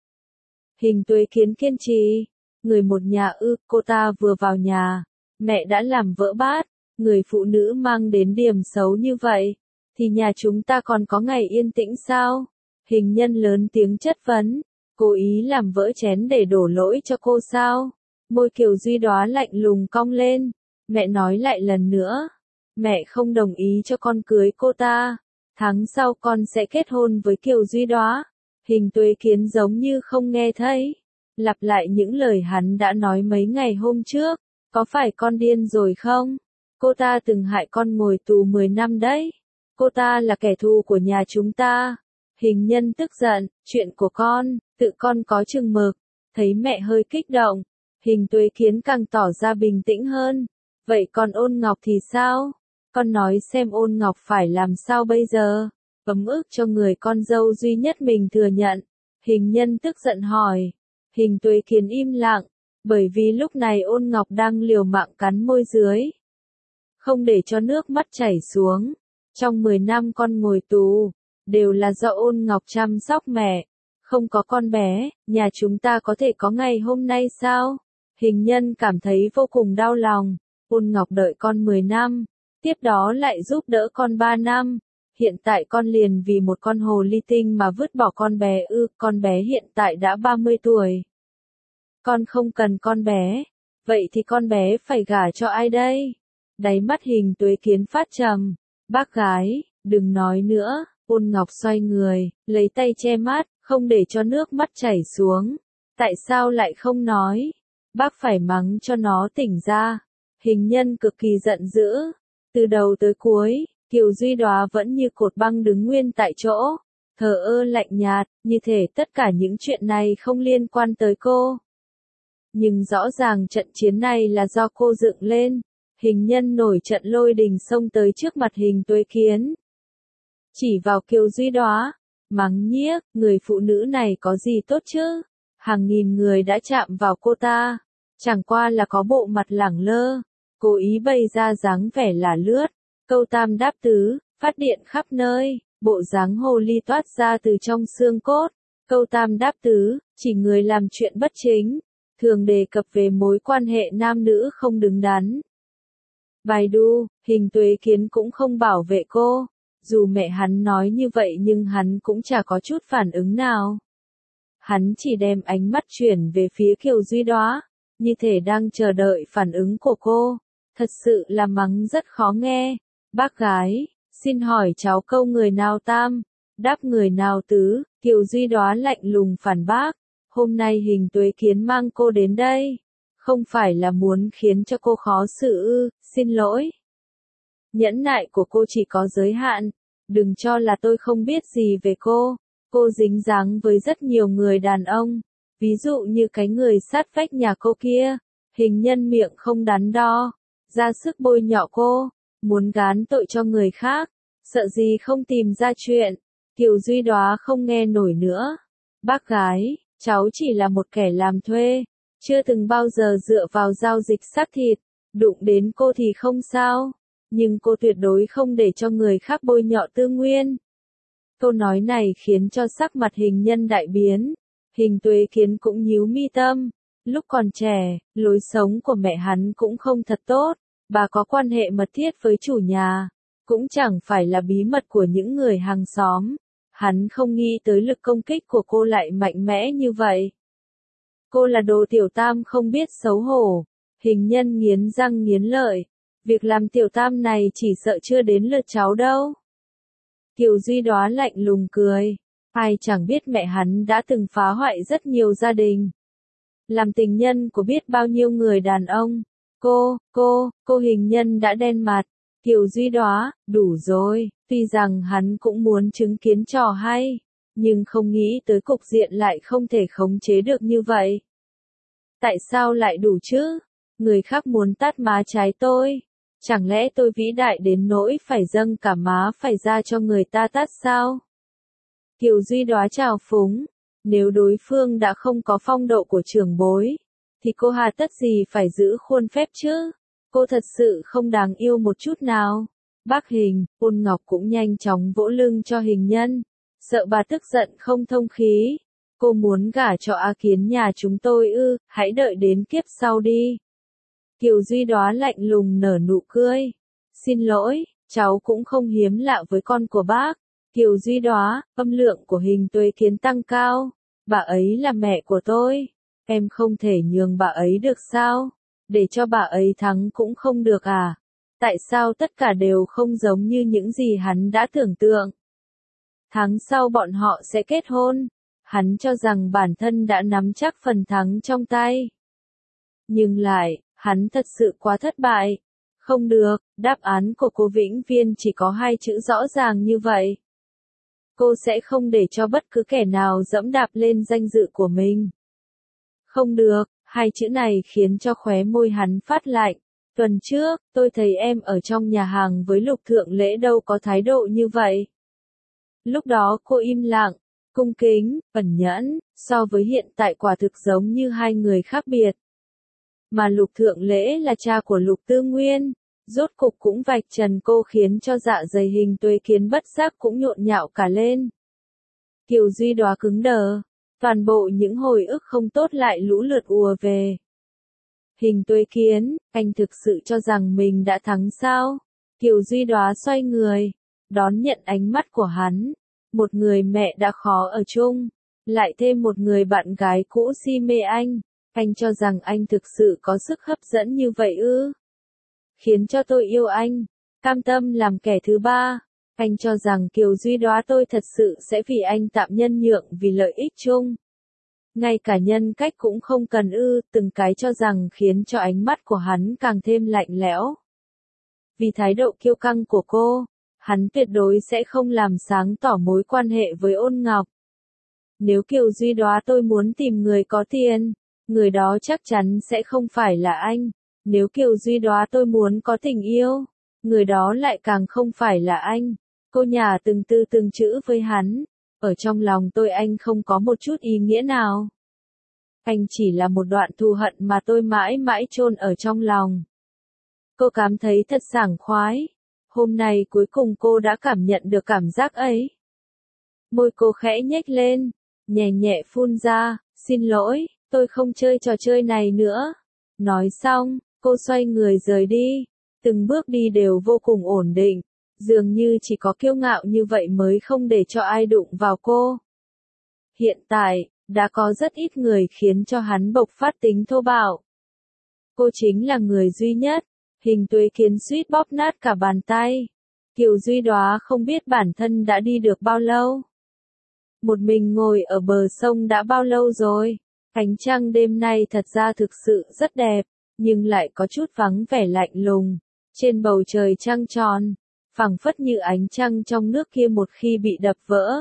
Hình Tuế Kiến kiên trì. Người một nhà ư, cô ta vừa vào nhà, mẹ đã làm vỡ bát. Người phụ nữ mang đến điểm xấu như vậy, thì nhà chúng ta còn có ngày yên tĩnh sao? Hình nhân lớn tiếng chất vấn. Cố ý làm vỡ chén để đổ lỗi cho cô sao? Môi Kiều Duy Đóa lạnh lùng cong lên. Mẹ nói lại lần nữa. Mẹ không đồng ý cho con cưới cô ta. Tháng sau con sẽ kết hôn với Kiều Duy Đóa. Hình Tuế Kiến giống như không nghe thấy. Lặp lại những lời hắn đã nói mấy ngày hôm trước. Có phải con điên rồi không? Cô ta từng hại con ngồi tù mười năm đấy. Cô ta là kẻ thù của nhà chúng ta. Hình nhân tức giận. Chuyện của con, tự con có chừng mực. Thấy mẹ hơi kích động. Hình Tuế Kiến càng tỏ ra bình tĩnh hơn. Vậy còn Ôn Ngọc thì sao? Con nói xem Ôn Ngọc phải làm sao bây giờ? Ấm ức cho người con dâu duy nhất mình thừa nhận. Hình Nhân tức giận hỏi. Hình Tuế Kiến im lặng, bởi vì lúc này Ôn Ngọc đang liều mạng cắn môi dưới. Không để cho nước mắt chảy xuống. Trong mười năm con ngồi tù, đều là do Ôn Ngọc chăm sóc mẹ. Không có con bé, nhà chúng ta có thể có ngày hôm nay sao? Hình Nhân cảm thấy vô cùng đau lòng. Ôn Ngọc đợi con mười năm, tiếp đó lại giúp đỡ con ba năm. Hiện tại con liền vì một con hồ ly tinh mà vứt bỏ con bé ư, con bé hiện tại đã ba mươi tuổi. Con không cần con bé, vậy thì con bé phải gả cho ai đây? Đáy mắt Hình Tuế Kiến phát trầm. Bác gái, đừng nói nữa. Ôn Ngọc xoay người, lấy tay che mắt, không để cho nước mắt chảy xuống. Tại sao lại không nói? Bác phải mắng cho nó tỉnh ra. Hình Nhân cực kỳ giận dữ. Từ đầu tới cuối, Kiều Duy Đóa vẫn như cột băng đứng nguyên tại chỗ, thờ ơ lạnh nhạt, như thể tất cả những chuyện này không liên quan tới cô. Nhưng rõ ràng trận chiến này là do cô dựng lên. Hình Nhân nổi trận lôi đình xông tới trước mặt Hình Tuế Kiến. Chỉ vào Kiều Duy Đóa, mắng nhiếc, người phụ nữ này có gì tốt chứ? Hàng nghìn người đã chạm vào cô ta, chẳng qua là có bộ mặt lẳng lơ, cố ý bày ra dáng vẻ là lướt, câu tam đáp tứ, phát điện khắp nơi, bộ dáng hồ ly toát ra từ trong xương cốt. Câu tam đáp tứ, chỉ người làm chuyện bất chính, thường đề cập về mối quan hệ nam nữ không đứng đắn. Baidu, Hình Tuế Kiến cũng không bảo vệ cô. Dù mẹ hắn nói như vậy nhưng hắn cũng chả có chút phản ứng nào. Hắn chỉ đem ánh mắt chuyển về phía Kiều Duy Đóa, như thể đang chờ đợi phản ứng của cô. Thật sự là mắng rất khó nghe. Bác gái, xin hỏi cháu câu người nào tam, đáp người nào tứ? Kiều Duy Đóa lạnh lùng phản bác. Hôm nay Hình Tuế Kiến mang cô đến đây, không phải là muốn khiến cho cô khó xử ư? Xin lỗi. Nhẫn nại của cô chỉ có giới hạn. Đừng cho là tôi không biết gì về cô. Cô dính dáng với rất nhiều người đàn ông. Ví dụ như cái người sát vách nhà cô kia. Hình Nhân miệng không đắn đo, ra sức bôi nhọ cô, muốn gán tội cho người khác. Sợ gì không tìm ra chuyện. Kiều Duy Đóa không nghe nổi nữa. Bác gái, cháu chỉ là một kẻ làm thuê, chưa từng bao giờ dựa vào giao dịch xác thịt. Đụng đến cô thì không sao, nhưng cô tuyệt đối không để cho người khác bôi nhọ Tư Nguyên. Câu nói này khiến cho sắc mặt Hình Nhân đại biến. Hình Tuế Kiến cũng nhíu mi tâm. Lúc còn trẻ, lối sống của mẹ hắn cũng không thật tốt. Bà có quan hệ mật thiết với chủ nhà, cũng chẳng phải là bí mật của những người hàng xóm. Hắn không nghĩ tới lực công kích của cô lại mạnh mẽ như vậy. Cô là đồ tiểu tam không biết xấu hổ. Hình Nhân nghiến răng nghiến lợi. Việc làm tiểu tam này chỉ sợ chưa đến lượt cháu đâu. Kiều Duy Đóa lạnh lùng cười. Ai chẳng biết mẹ hắn đã từng phá hoại rất nhiều gia đình. Làm tình nhân của biết bao nhiêu người đàn ông. Cô, cô, cô Hình Nhân đã đen mặt. Kiều Duy Đóa, đủ rồi. Tuy rằng hắn cũng muốn chứng kiến trò hay, nhưng không nghĩ tới cục diện lại không thể khống chế được như vậy. Tại sao lại đủ chứ? Người khác muốn tát má trái tôi. Chẳng lẽ tôi vĩ đại đến nỗi phải dâng cả má phải ra cho người ta tát sao? Kiều Duy Đóa trào phúng. Nếu đối phương đã không có phong độ của trưởng bối, thì cô hà tất gì phải giữ khuôn phép chứ? Cô thật sự không đáng yêu một chút nào. Bác Hình, Ôn Ngọc cũng nhanh chóng vỗ lưng cho Hình Nhân. Sợ bà tức giận không thông khí. Cô muốn gả cho A Kiến nhà chúng tôi ư, hãy đợi đến kiếp sau đi. Kiều Duy Đóa lạnh lùng nở nụ cười. Xin lỗi, cháu cũng không hiếm lạ với con của bác. Kiều Duy Đóa, âm lượng của Hình Tuế Kiến tăng cao. Bà ấy là mẹ của tôi. Em không thể nhường bà ấy được sao? Để cho bà ấy thắng cũng không được à? Tại sao tất cả đều không giống như những gì hắn đã tưởng tượng? Tháng sau bọn họ sẽ kết hôn. Hắn cho rằng bản thân đã nắm chắc phần thắng trong tay. Nhưng lại, hắn thật sự quá thất bại. Không được, đáp án của cô vĩnh viễn chỉ có hai chữ rõ ràng như vậy. Cô sẽ không để cho bất cứ kẻ nào dẫm đạp lên danh dự của mình. Không được, hai chữ này khiến cho khóe môi hắn phát lạnh. Tuần trước, tôi thấy em ở trong nhà hàng với Lục Thượng Lễ đâu có thái độ như vậy. Lúc đó cô im lặng, cung kính, ẩn nhẫn, so với hiện tại quả thực giống như hai người khác biệt. Mà Lục Thượng Lễ là cha của Lục Tư Nguyên, rốt cục cũng vạch trần cô khiến cho dạ dày Hình Tuế Kiến bất giác cũng nhộn nhạo cả lên. Kiều Duy Đóa cứng đờ, toàn bộ những hồi ức không tốt lại lũ lượt ùa về. Hình Tuế Kiến, anh thực sự cho rằng mình đã thắng sao? Kiều Duy Đóa xoay người, đón nhận ánh mắt của hắn. Một người mẹ đã khó ở chung, lại thêm một người bạn gái cũ si mê anh. Anh cho rằng anh thực sự có sức hấp dẫn như vậy ư? Khiến cho tôi yêu anh, cam tâm làm kẻ thứ ba. Anh cho rằng Kiều Duy Đóa tôi thật sự sẽ vì anh tạm nhân nhượng vì lợi ích chung. Ngay cả nhân cách cũng không cần ư, từng cái cho rằng khiến cho ánh mắt của hắn càng thêm lạnh lẽo. Vì thái độ kiêu căng của cô, hắn tuyệt đối sẽ không làm sáng tỏ mối quan hệ với Ôn Ngọc. Nếu Kiều Duy Đóa tôi muốn tìm người có tiền, người đó chắc chắn sẽ không phải là anh. Nếu Kiều Duy Đóa tôi muốn có tình yêu, người đó lại càng không phải là anh. Cô nhả từng từ từng chữ với hắn. Ở trong lòng tôi anh không có một chút ý nghĩa nào. Anh chỉ là một đoạn thù hận mà tôi mãi mãi chôn ở trong lòng. Cô cảm thấy thật sảng khoái. Hôm nay cuối cùng cô đã cảm nhận được cảm giác ấy. Môi cô khẽ nhếch lên, nhẹ nhẹ phun ra, xin lỗi, tôi không chơi trò chơi này nữa. Nói xong, cô xoay người rời đi. Từng bước đi đều vô cùng ổn định. Dường như chỉ có kiêu ngạo như vậy mới không để cho ai đụng vào cô. Hiện tại, đã có rất ít người khiến cho hắn bộc phát tính thô bạo. Cô chính là người duy nhất. Hình Tuế Kiến suýt bóp nát cả bàn tay. Kiều Duy Đóa không biết bản thân đã đi được bao lâu. Một mình ngồi ở bờ sông đã bao lâu rồi. Ánh trăng đêm nay thật ra thực sự rất đẹp, nhưng lại có chút vắng vẻ lạnh lùng. Trên bầu trời trăng tròn, phẳng phất như ánh trăng trong nước kia một khi bị đập vỡ,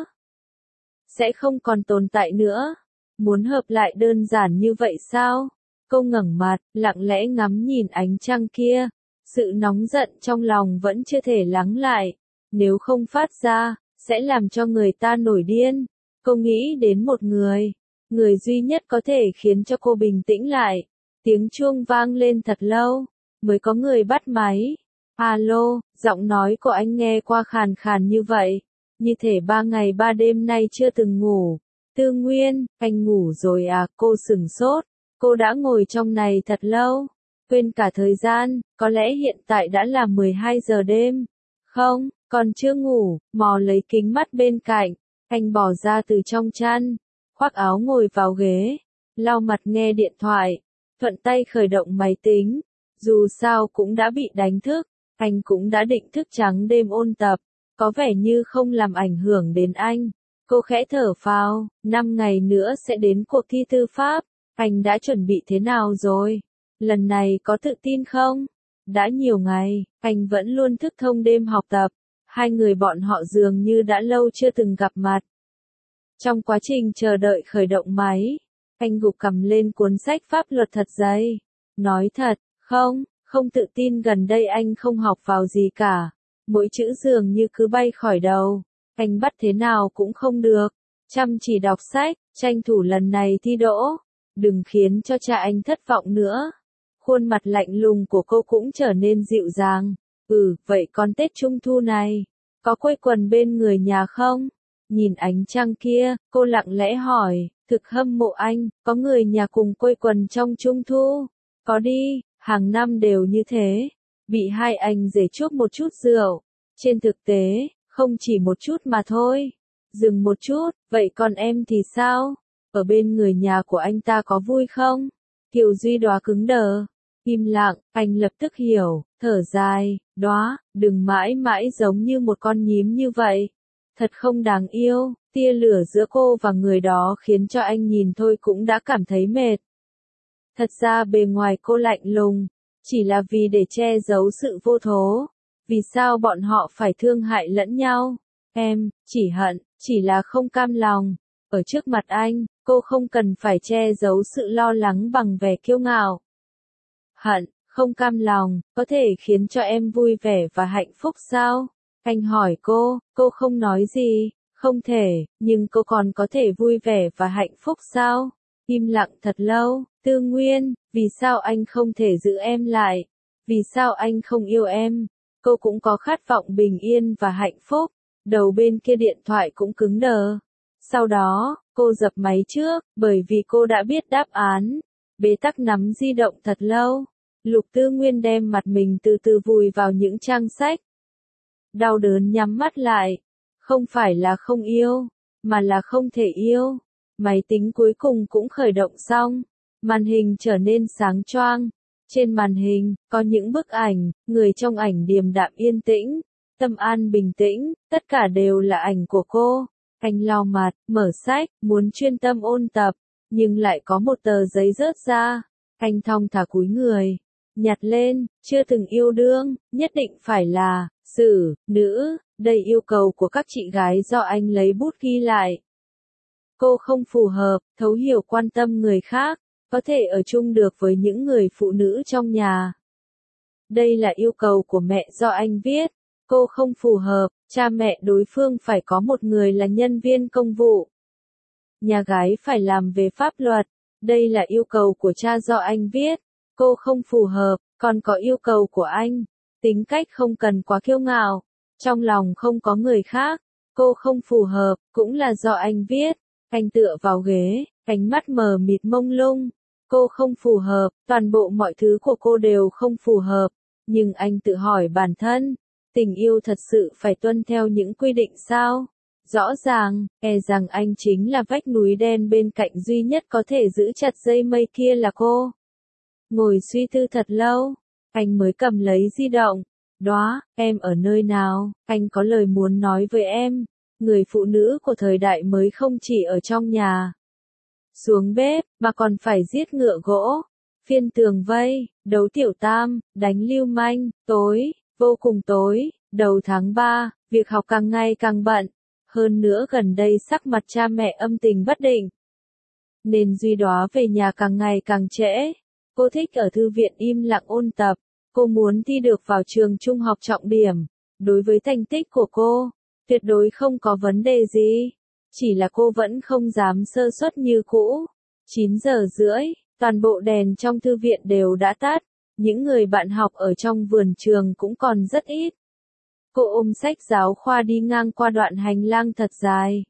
sẽ không còn tồn tại nữa. Muốn hợp lại đơn giản như vậy sao? Cô ngẩng mặt, lặng lẽ ngắm nhìn ánh trăng kia. Sự nóng giận trong lòng vẫn chưa thể lắng lại. Nếu không phát ra, sẽ làm cho người ta nổi điên. Cô nghĩ đến một người. Người duy nhất có thể khiến cho cô bình tĩnh lại. Tiếng chuông vang lên thật lâu, mới có người bắt máy. Alo, giọng nói của anh nghe qua khàn khàn như vậy. Như thể ba ngày ba đêm nay chưa từng ngủ. Tư Nguyên, anh ngủ rồi à? Cô sửng sốt. Cô đã ngồi trong này thật lâu. Quên cả thời gian, có lẽ hiện tại đã là mười hai giờ đêm. Không, còn chưa ngủ, mò lấy kính mắt bên cạnh. Anh bỏ ra từ trong chăn, khoác áo ngồi vào ghế, lau mặt nghe điện thoại, thuận tay khởi động máy tính. Dù sao cũng đã bị đánh thức, anh cũng đã định thức trắng đêm ôn tập, có vẻ như không làm ảnh hưởng đến anh. Cô khẽ thở phào, năm ngày nữa sẽ đến cuộc thi tư pháp, anh đã chuẩn bị thế nào rồi? Lần này có tự tin không? Đã nhiều ngày, anh vẫn luôn thức thông đêm học tập, hai người bọn họ dường như đã lâu chưa từng gặp mặt. Trong quá trình chờ đợi khởi động máy, anh gục cằm lên cuốn sách pháp luật thật dày. Nói thật, không, không tự tin gần đây anh không học vào gì cả. Mỗi chữ dường như cứ bay khỏi đầu. Anh bắt thế nào cũng không được. Chăm chỉ đọc sách, tranh thủ lần này thi đỗ. Đừng khiến cho cha anh thất vọng nữa. Khuôn mặt lạnh lùng của cô cũng trở nên dịu dàng. Ừ, vậy con Tết Trung Thu này, có quây quần bên người nhà không? Nhìn ánh trăng kia, cô lặng lẽ hỏi, thực hâm mộ anh, có người nhà cùng quây quần trong Trung Thu? Có đi, hàng năm đều như thế. Bị hai anh rể chuốc một chút rượu. Trên thực tế, không chỉ một chút mà thôi. Dừng một chút, vậy còn em thì sao? Ở bên người nhà của anh ta có vui không? Kiều Duy Đóa cứng đờ. Im lặng, anh lập tức hiểu, thở dài, Đóa, đừng mãi mãi giống như một con nhím như vậy. Thật không đáng yêu, tia lửa giữa cô và người đó khiến cho anh nhìn thôi cũng đã cảm thấy mệt. Thật ra bề ngoài cô lạnh lùng, chỉ là vì để che giấu sự vô thố. Vì sao bọn họ phải thương hại lẫn nhau? Em, chỉ hận, chỉ là không cam lòng. Ở trước mặt anh, cô không cần phải che giấu sự lo lắng bằng vẻ kiêu ngạo. Hận, Không cam lòng, có thể khiến cho em vui vẻ và hạnh phúc sao? Anh hỏi cô, cô không nói gì, không thể, nhưng cô còn có thể vui vẻ và hạnh phúc sao? Im lặng thật lâu, Tư Nguyên, vì sao anh không thể giữ em lại? Vì sao anh không yêu em? Cô cũng có khát vọng bình yên và hạnh phúc. Đầu bên kia điện thoại cũng cứng đờ. Sau đó, cô dập máy trước, bởi vì cô đã biết đáp án. Bế tắc nắm di động thật lâu. Lục Tư Nguyên đem mặt mình từ từ vùi vào những trang sách. Đau đớn nhắm mắt lại. Không phải là không yêu, mà là không thể yêu. Máy tính cuối cùng cũng khởi động xong. Màn hình trở nên sáng choang. Trên màn hình, có những bức ảnh, người trong ảnh điềm đạm yên tĩnh, tâm an bình tĩnh, tất cả đều là ảnh của cô. Anh lau mặt, mở sách, muốn chuyên tâm ôn tập, nhưng lại có một tờ giấy rớt ra. Anh thong thả cúi người, nhặt lên, chưa từng yêu đương, nhất định phải là, xử, nữ, đây yêu cầu của các chị gái do anh lấy bút ghi lại. Cô không phù hợp, thấu hiểu quan tâm người khác, có thể ở chung được với những người phụ nữ trong nhà. Đây là yêu cầu của mẹ do anh viết. Cô không phù hợp, cha mẹ đối phương phải có một người là nhân viên công vụ. Nhà gái phải làm về pháp luật. Đây là yêu cầu của cha do anh viết. Cô không phù hợp, còn có yêu cầu của anh. Tính cách không cần quá kiêu ngạo. Trong lòng không có người khác. Cô không phù hợp, cũng là do anh viết. Anh tựa vào ghế, ánh mắt mờ mịt mông lung. Cô không phù hợp, toàn bộ mọi thứ của cô đều không phù hợp. Nhưng anh tự hỏi bản thân, tình yêu thật sự phải tuân theo những quy định sao? Rõ ràng, e rằng anh chính là vách núi đen bên cạnh duy nhất có thể giữ chặt dây mây kia là cô. Ngồi suy tư thật lâu, anh mới cầm lấy di động. Đó, em ở nơi nào? Anh có lời muốn nói với em. Người phụ nữ của thời đại mới không chỉ ở trong nhà. Xuống bếp, mà còn phải giết ngựa gỗ. Phiên tường vây, đấu tiểu tam, đánh lưu manh, tối, vô cùng tối. Đầu tháng ba, việc học càng ngày càng bận. Hơn nữa gần đây sắc mặt cha mẹ âm tình bất định. Nên Duy Đóa về nhà càng ngày càng trễ. Cô thích ở thư viện im lặng ôn tập. Cô muốn thi được vào trường trung học trọng điểm. Đối với thành tích của cô, tuyệt đối không có vấn đề gì. Chỉ là cô vẫn không dám sơ suất như cũ. chín giờ rưỡi, toàn bộ đèn trong thư viện đều đã tắt. Những người bạn học ở trong vườn trường cũng còn rất ít. Cô ôm sách giáo khoa đi ngang qua đoạn hành lang thật dài.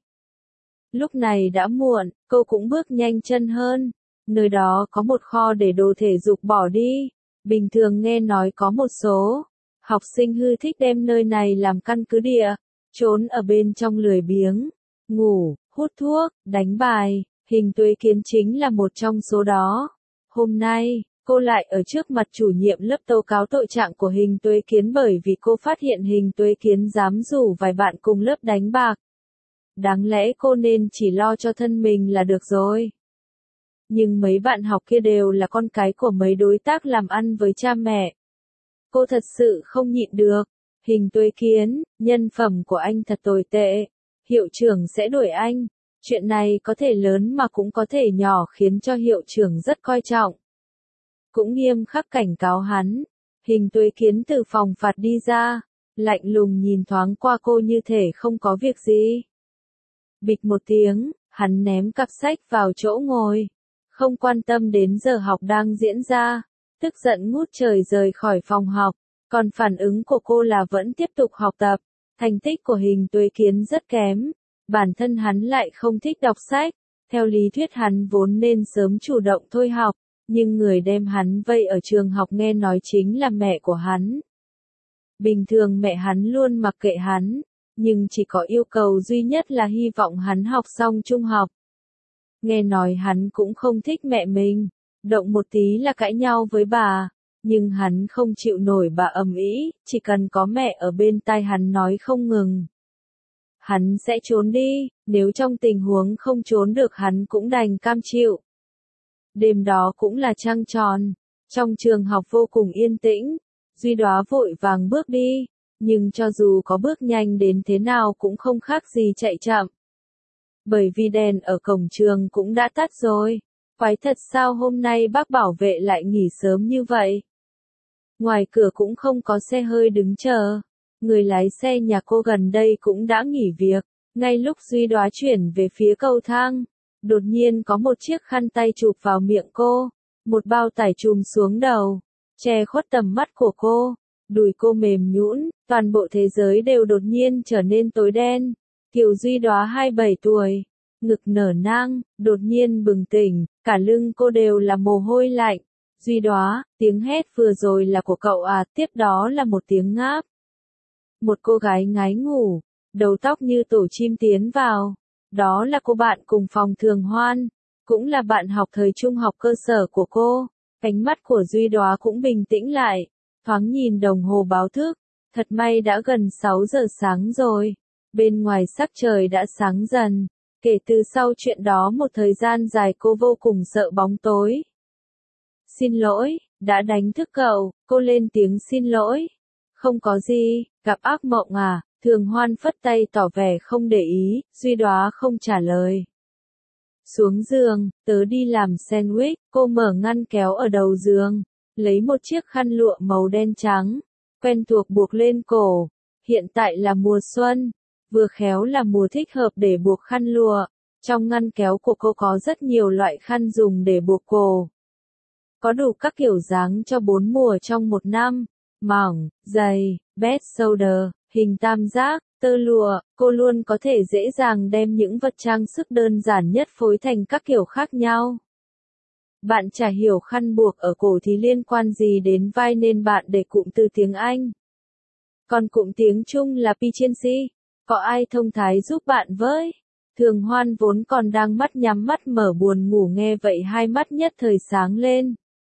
Lúc này đã muộn, cô cũng bước nhanh chân hơn. Nơi đó có một kho để đồ thể dục bỏ đi. Bình thường nghe nói có một số học sinh hư thích đem nơi này làm căn cứ địa, trốn ở bên trong lười biếng, ngủ, hút thuốc, đánh bài. Hình Tuế Kiến chính là một trong số đó. Hôm nay, cô lại ở trước mặt chủ nhiệm lớp tố cáo tội trạng của Hình Tuế Kiến bởi vì cô phát hiện Hình Tuế Kiến dám rủ vài bạn cùng lớp đánh bạc. Đáng lẽ cô nên chỉ lo cho thân mình là được rồi. Nhưng mấy bạn học kia đều là con cái của mấy đối tác làm ăn với cha mẹ. Cô thật sự không nhịn được. Hình Tuế Kiến, nhân phẩm của anh thật tồi tệ. Hiệu trưởng sẽ đuổi anh. Chuyện này có thể lớn mà cũng có thể nhỏ khiến cho hiệu trưởng rất coi trọng. Cũng nghiêm khắc cảnh cáo hắn. Hình Tuế Kiến từ phòng phạt đi ra, lạnh lùng nhìn thoáng qua cô như thể không có việc gì. Bịch một tiếng, hắn ném cặp sách vào chỗ ngồi. Không quan tâm đến giờ học đang diễn ra. Tức giận ngút trời rời khỏi phòng học. Còn phản ứng của cô là vẫn tiếp tục học tập. Thành tích của Hình Tuế Kiến rất kém. Bản thân hắn lại không thích đọc sách. Theo lý thuyết hắn vốn nên sớm chủ động thôi học. Nhưng người đem hắn vây ở trường học nghe nói chính là mẹ của hắn. Bình thường mẹ hắn luôn mặc kệ hắn. Nhưng chỉ có yêu cầu duy nhất là hy vọng hắn học xong trung học. Nghe nói hắn cũng không thích mẹ mình. Động một tí là cãi nhau với bà. Nhưng hắn không chịu nổi bà ầm ĩ, chỉ cần có mẹ ở bên tai hắn nói không ngừng. Hắn sẽ trốn đi, nếu trong tình huống không trốn được hắn cũng đành cam chịu. Đêm đó cũng là trăng tròn, trong trường học vô cùng yên tĩnh, Duy Đóa vội vàng bước đi, nhưng cho dù có bước nhanh đến thế nào cũng không khác gì chạy chậm. Bởi vì đèn ở cổng trường cũng đã tắt rồi, quái thật sao hôm nay bác bảo vệ lại nghỉ sớm như vậy. Ngoài cửa cũng không có xe hơi đứng chờ. Người lái xe nhà cô gần đây cũng đã nghỉ việc. Ngay lúc Duy Đóa chuyển về phía cầu thang, đột nhiên có một chiếc khăn tay chụp vào miệng cô. Một bao tải trùm xuống đầu, che khuất tầm mắt của cô. Đùi cô mềm nhũn, toàn bộ thế giới đều đột nhiên trở nên tối đen. Kiều Duy Đóa hai mươi bảy tuổi, ngực nở nang, đột nhiên bừng tỉnh, cả lưng cô đều là mồ hôi lạnh. Duy Đóa, tiếng hét vừa rồi là của cậu à, tiếp đó là một tiếng ngáp. Một cô gái ngái ngủ, đầu tóc như tổ chim tiến vào. Đó là cô bạn cùng phòng Thường Hoan, cũng là bạn học thời trung học cơ sở của cô. Ánh mắt của Duy Đóa cũng bình tĩnh lại, thoáng nhìn đồng hồ báo thức. Thật may đã gần sáu giờ sáng rồi. Bên ngoài sắc trời đã sáng dần. Kể từ sau chuyện đó một thời gian dài cô vô cùng sợ bóng tối. Xin lỗi, đã đánh thức cậu, cô lên tiếng xin lỗi. Không có gì, gặp ác mộng à, Thường Hoan phất tay tỏ vẻ không để ý, Duy Đóa không trả lời. Xuống giường, tớ đi làm sandwich, cô mở ngăn kéo ở đầu giường, lấy một chiếc khăn lụa màu đen trắng, quen thuộc buộc lên cổ. Hiện tại là mùa xuân, vừa khéo là mùa thích hợp để buộc khăn lụa. Trong ngăn kéo của cô có rất nhiều loại khăn dùng để buộc cổ. Có đủ các kiểu dáng cho bốn mùa trong một năm, mỏng, dày, best shoulder, hình tam giác, tơ lụa, cô luôn có thể dễ dàng đem những vật trang sức đơn giản nhất phối thành các kiểu khác nhau. Bạn chả hiểu khăn buộc ở cổ thì liên quan gì đến vai nên bạn để cụm từ tiếng Anh. Còn cụm tiếng Trung là Pichiensi, có ai thông thái giúp bạn với? Thường Hoan vốn còn đang mắt nhắm mắt mở buồn ngủ nghe vậy hai mắt nhất thời sáng lên.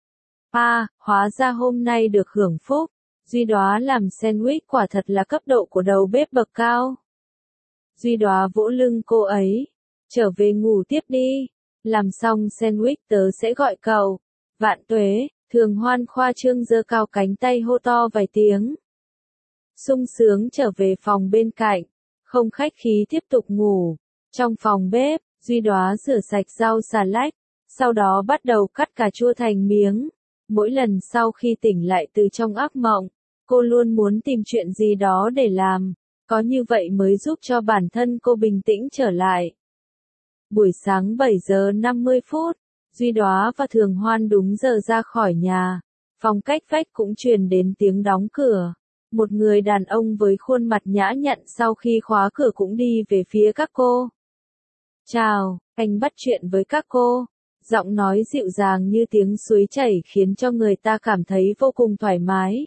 À, hóa ra hôm nay được hưởng phúc. Duy Đóa làm sandwich quả thật là cấp độ của đầu bếp bậc cao. Duy Đóa vỗ lưng cô ấy. Trở về ngủ tiếp đi. Làm xong sandwich tớ sẽ gọi cậu. Vạn tuế, Thường Hoan khoa trương giơ cao cánh tay hô to vài tiếng. Sung sướng trở về phòng bên cạnh. Không khách khí tiếp tục ngủ. Trong phòng bếp, Duy Đóa rửa sạch rau xà lách. Sau đó bắt đầu cắt cà chua thành miếng. Mỗi lần sau khi tỉnh lại từ trong ác mộng, cô luôn muốn tìm chuyện gì đó để làm, có như vậy mới giúp cho bản thân cô bình tĩnh trở lại. Buổi sáng bảy giờ năm mươi phút, Duy Đóa và Thường Hoan đúng giờ ra khỏi nhà, phòng cách vách cũng truyền đến tiếng đóng cửa. Một người đàn ông với khuôn mặt nhã nhặn sau khi khóa cửa cũng đi về phía các cô. Chào, anh bắt chuyện với các cô. Giọng nói dịu dàng như tiếng suối chảy khiến cho người ta cảm thấy vô cùng thoải mái.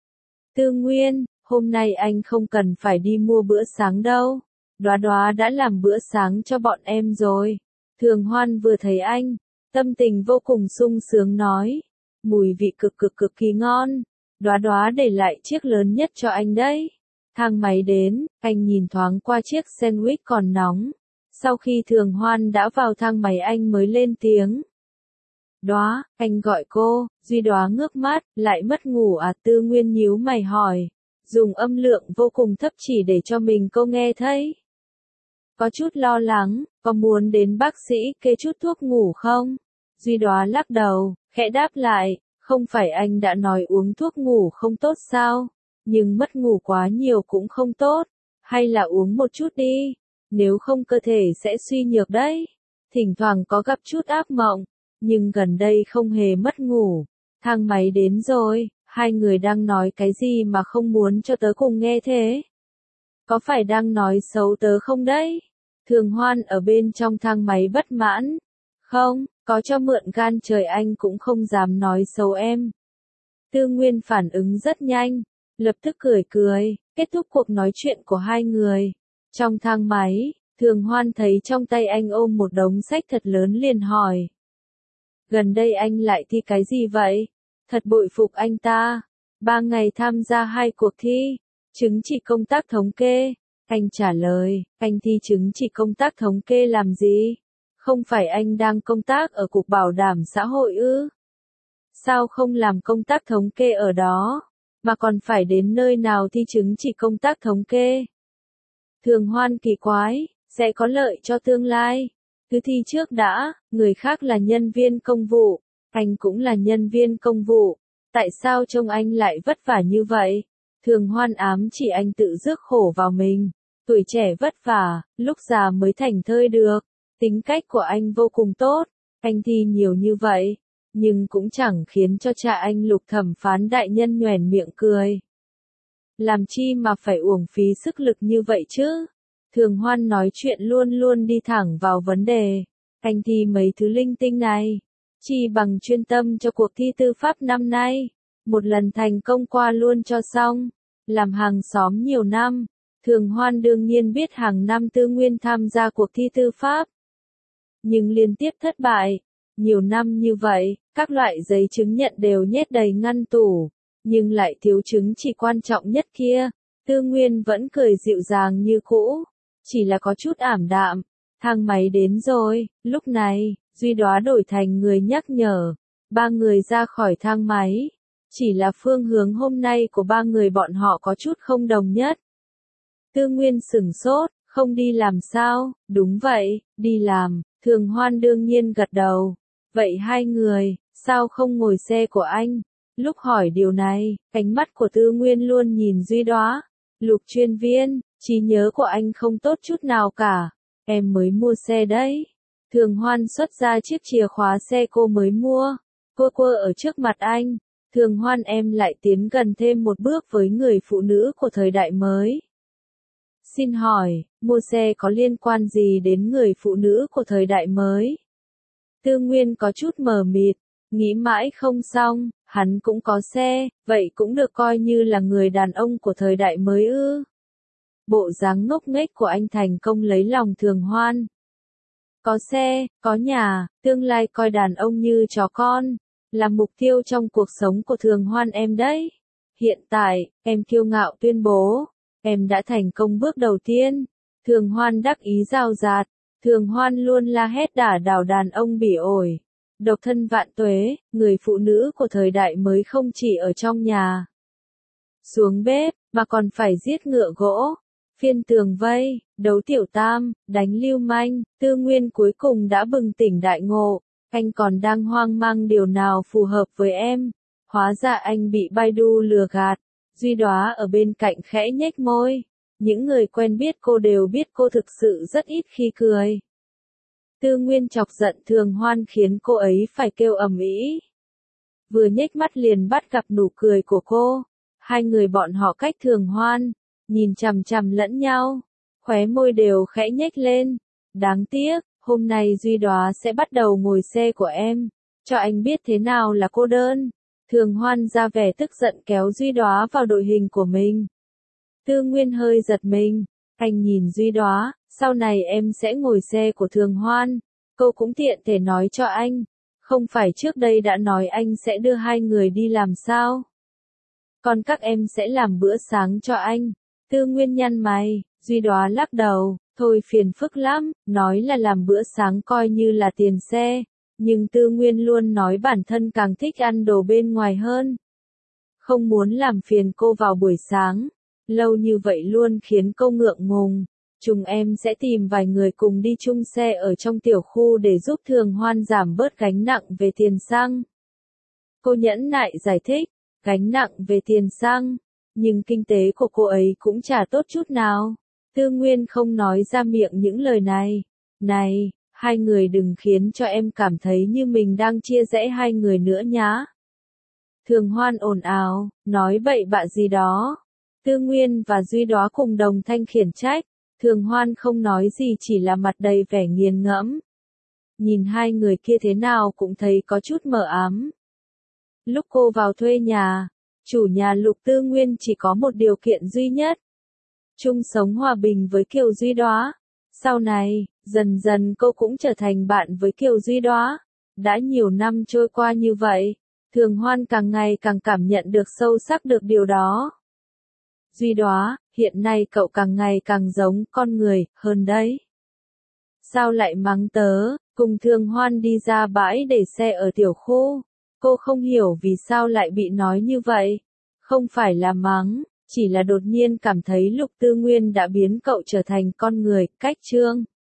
Tư Nguyên, hôm nay anh không cần phải đi mua bữa sáng đâu. Đóa Đóa đã làm bữa sáng cho bọn em rồi. Thường Hoan vừa thấy anh, tâm tình vô cùng sung sướng nói. Mùi vị cực cực cực kỳ ngon. Đóa Đóa để lại chiếc lớn nhất cho anh đấy. Thang máy đến, anh nhìn thoáng qua chiếc sandwich còn nóng. Sau khi Thường Hoan đã vào thang máy anh mới lên tiếng. Đóa, anh gọi cô. Duy Đóa ngước mắt, lại mất ngủ à? Tư Nguyên nhíu mày hỏi, dùng âm lượng vô cùng thấp chỉ để cho mình cô nghe thấy. Có chút lo lắng, có muốn đến bác sĩ kê chút thuốc ngủ không? Duy Đóa lắc đầu, khẽ đáp lại, không phải anh đã nói uống thuốc ngủ không tốt sao? Nhưng mất ngủ quá nhiều cũng không tốt, hay là uống một chút đi. Nếu không cơ thể sẽ suy nhược đấy. Thỉnh thoảng có gặp chút ác mộng, nhưng gần đây không hề mất ngủ. Thang máy đến rồi, hai người đang nói cái gì mà không muốn cho tớ cùng nghe thế? Có phải đang nói xấu tớ không đấy? Thường Hoan ở bên trong thang máy bất mãn. Không, có cho mượn gan trời anh cũng không dám nói xấu em. Tư Nguyên phản ứng rất nhanh, lập tức cười cười, kết thúc cuộc nói chuyện của hai người. Trong thang máy, Thường Hoan thấy trong tay anh ôm một đống sách thật lớn liền hỏi. Gần đây anh lại thi cái gì vậy? Thật bội phục anh ta. Ba ngày tham gia hai cuộc thi, chứng chỉ công tác thống kê. Anh trả lời, anh thi chứng chỉ công tác thống kê làm gì? Không phải anh đang công tác ở Cục Bảo đảm Xã hội ư? Sao không làm công tác thống kê ở đó, mà còn phải đến nơi nào thi chứng chỉ công tác thống kê? Thường Hoan kỳ quái, sẽ có lợi cho tương lai. Cứ thi trước đã, người khác là nhân viên công vụ, anh cũng là nhân viên công vụ. Tại sao trông anh lại vất vả như vậy? Thường Hoan ám chỉ anh tự rước khổ vào mình. Tuổi trẻ vất vả, lúc già mới thành thơi được. Tính cách của anh vô cùng tốt. Anh thi nhiều như vậy, nhưng cũng chẳng khiến cho cha anh Lục Thẩm Phán đại nhân nhoẻn miệng cười. Làm chi mà phải uổng phí sức lực như vậy chứ? Thường Hoan nói chuyện luôn luôn đi thẳng vào vấn đề. Anh thi mấy thứ linh tinh này, chi bằng chuyên tâm cho cuộc thi tư pháp năm nay. Một lần thành công qua luôn cho xong. Làm hàng xóm nhiều năm, Thường Hoan đương nhiên biết hàng năm Tư Nguyên tham gia cuộc thi tư pháp. Nhưng liên tiếp thất bại. Nhiều năm như vậy, các loại giấy chứng nhận đều nhét đầy ngăn tủ. Nhưng lại thiếu chứng chỉ quan trọng nhất kia. Tư Nguyên vẫn cười dịu dàng như cũ. Chỉ là có chút ảm đạm. Thang máy đến rồi. Lúc này, Duy Đóa đổi thành người nhắc nhở. Ba người ra khỏi thang máy. Chỉ là phương hướng hôm nay của ba người bọn họ có chút không đồng nhất. Tư Nguyên sửng sốt, không đi làm sao? Đúng vậy, đi làm. Thường Hoan đương nhiên gật đầu. Vậy hai người, sao không ngồi xe của anh? Lúc hỏi điều này, ánh mắt của Tư Nguyên luôn nhìn Duy Đóa. Lục chuyên viên, trí nhớ của anh không tốt chút nào cả. Em mới mua xe đấy. Thường Hoan xuất ra chiếc chìa khóa xe cô mới mua. Quơ quơ ở trước mặt anh. Thường Hoan em lại tiến gần thêm một bước với người phụ nữ của thời đại mới. Xin hỏi, mua xe có liên quan gì đến người phụ nữ của thời đại mới? Tư Nguyên có chút mờ mịt, nghĩ mãi không xong, hắn cũng có xe, vậy cũng được coi như là người đàn ông của thời đại mới ư. Bộ dáng ngốc nghếch của anh thành công lấy lòng Thường Hoan. Có xe, có nhà, tương lai coi đàn ông như chó con, là mục tiêu trong cuộc sống của Thường Hoan em đấy. Hiện tại, em kiêu ngạo tuyên bố, em đã thành công bước đầu tiên. Thường Hoan đắc ý rao rạt. Thường Hoan luôn la hét đả đảo đàn ông bỉ ổi. Độc thân vạn tuế, người phụ nữ của thời đại mới không chỉ ở trong nhà, xuống bếp, mà còn phải giết ngựa gỗ, phiên tường vây, đấu tiểu tam, đánh lưu manh. Tư Nguyên cuối cùng đã bừng tỉnh đại ngộ. Anh còn đang hoang mang điều nào phù hợp với em. Hóa ra anh bị Baidu lừa gạt. Duy Đóa ở bên cạnh khẽ nhếch môi. Những người quen biết cô đều biết cô thực sự rất ít khi cười. Tư Nguyên chọc giận Thường Hoan khiến cô ấy phải kêu ầm ĩ. Vừa nhếch mắt liền bắt gặp nụ cười của cô. Hai người bọn họ cách Thường Hoan, nhìn chằm chằm lẫn nhau, khóe môi đều khẽ nhếch lên. Đáng tiếc, hôm nay Duy Đóa sẽ bắt đầu ngồi xe của em, cho anh biết thế nào là cô đơn. Thường Hoan ra vẻ tức giận kéo Duy Đóa vào đội hình của mình. Tư Nguyên hơi giật mình, anh nhìn Duy Đóa, sau này em sẽ ngồi xe của Thường Hoan, cô cũng tiện thể nói cho anh, không phải trước đây đã nói anh sẽ đưa hai người đi làm sao? Còn các em sẽ làm bữa sáng cho anh. Tư Nguyên nhăn mày, Duy Đóa lắc đầu, thôi phiền phức lắm, nói là làm bữa sáng coi như là tiền xe, nhưng Tư Nguyên luôn nói bản thân càng thích ăn đồ bên ngoài hơn. Không muốn làm phiền cô vào buổi sáng, lâu như vậy luôn khiến cô ngượng ngùng. Chúng em sẽ tìm vài người cùng đi chung xe ở trong tiểu khu để giúp Thường Hoan giảm bớt gánh nặng về tiền xăng. Cô nhẫn nại giải thích, gánh nặng về tiền xăng, nhưng kinh tế của cô ấy cũng chả tốt chút nào. Tư Nguyên không nói ra miệng những lời này. Này, hai người đừng khiến cho em cảm thấy như mình đang chia rẽ hai người nữa nhá. Thường Hoan ồn ào, nói bậy bạ gì đó. Tư Nguyên và Duy Đóa cùng đồng thanh khiển trách. Thường Hoan không nói gì chỉ là mặt đầy vẻ nghiền ngẫm. Nhìn hai người kia thế nào cũng thấy có chút mờ ám. Lúc cô vào thuê nhà, chủ nhà Lục Tư Nguyên chỉ có một điều kiện duy nhất. Chung sống hòa bình với Kiều Duy Đóa. Sau này, dần dần cô cũng trở thành bạn với Kiều Duy Đóa. Đã nhiều năm trôi qua như vậy, Thường Hoan càng ngày càng cảm nhận được sâu sắc được điều đó. Duy Đóa, hiện nay cậu càng ngày càng giống con người hơn đấy. Sao lại mắng tớ? Cùng Thường Hoan đi ra bãi để xe ở tiểu khu. Cô không hiểu vì sao lại bị nói như vậy. Không phải là mắng, chỉ là đột nhiên cảm thấy Lục Tư Nguyên đã biến cậu trở thành con người, cách trương.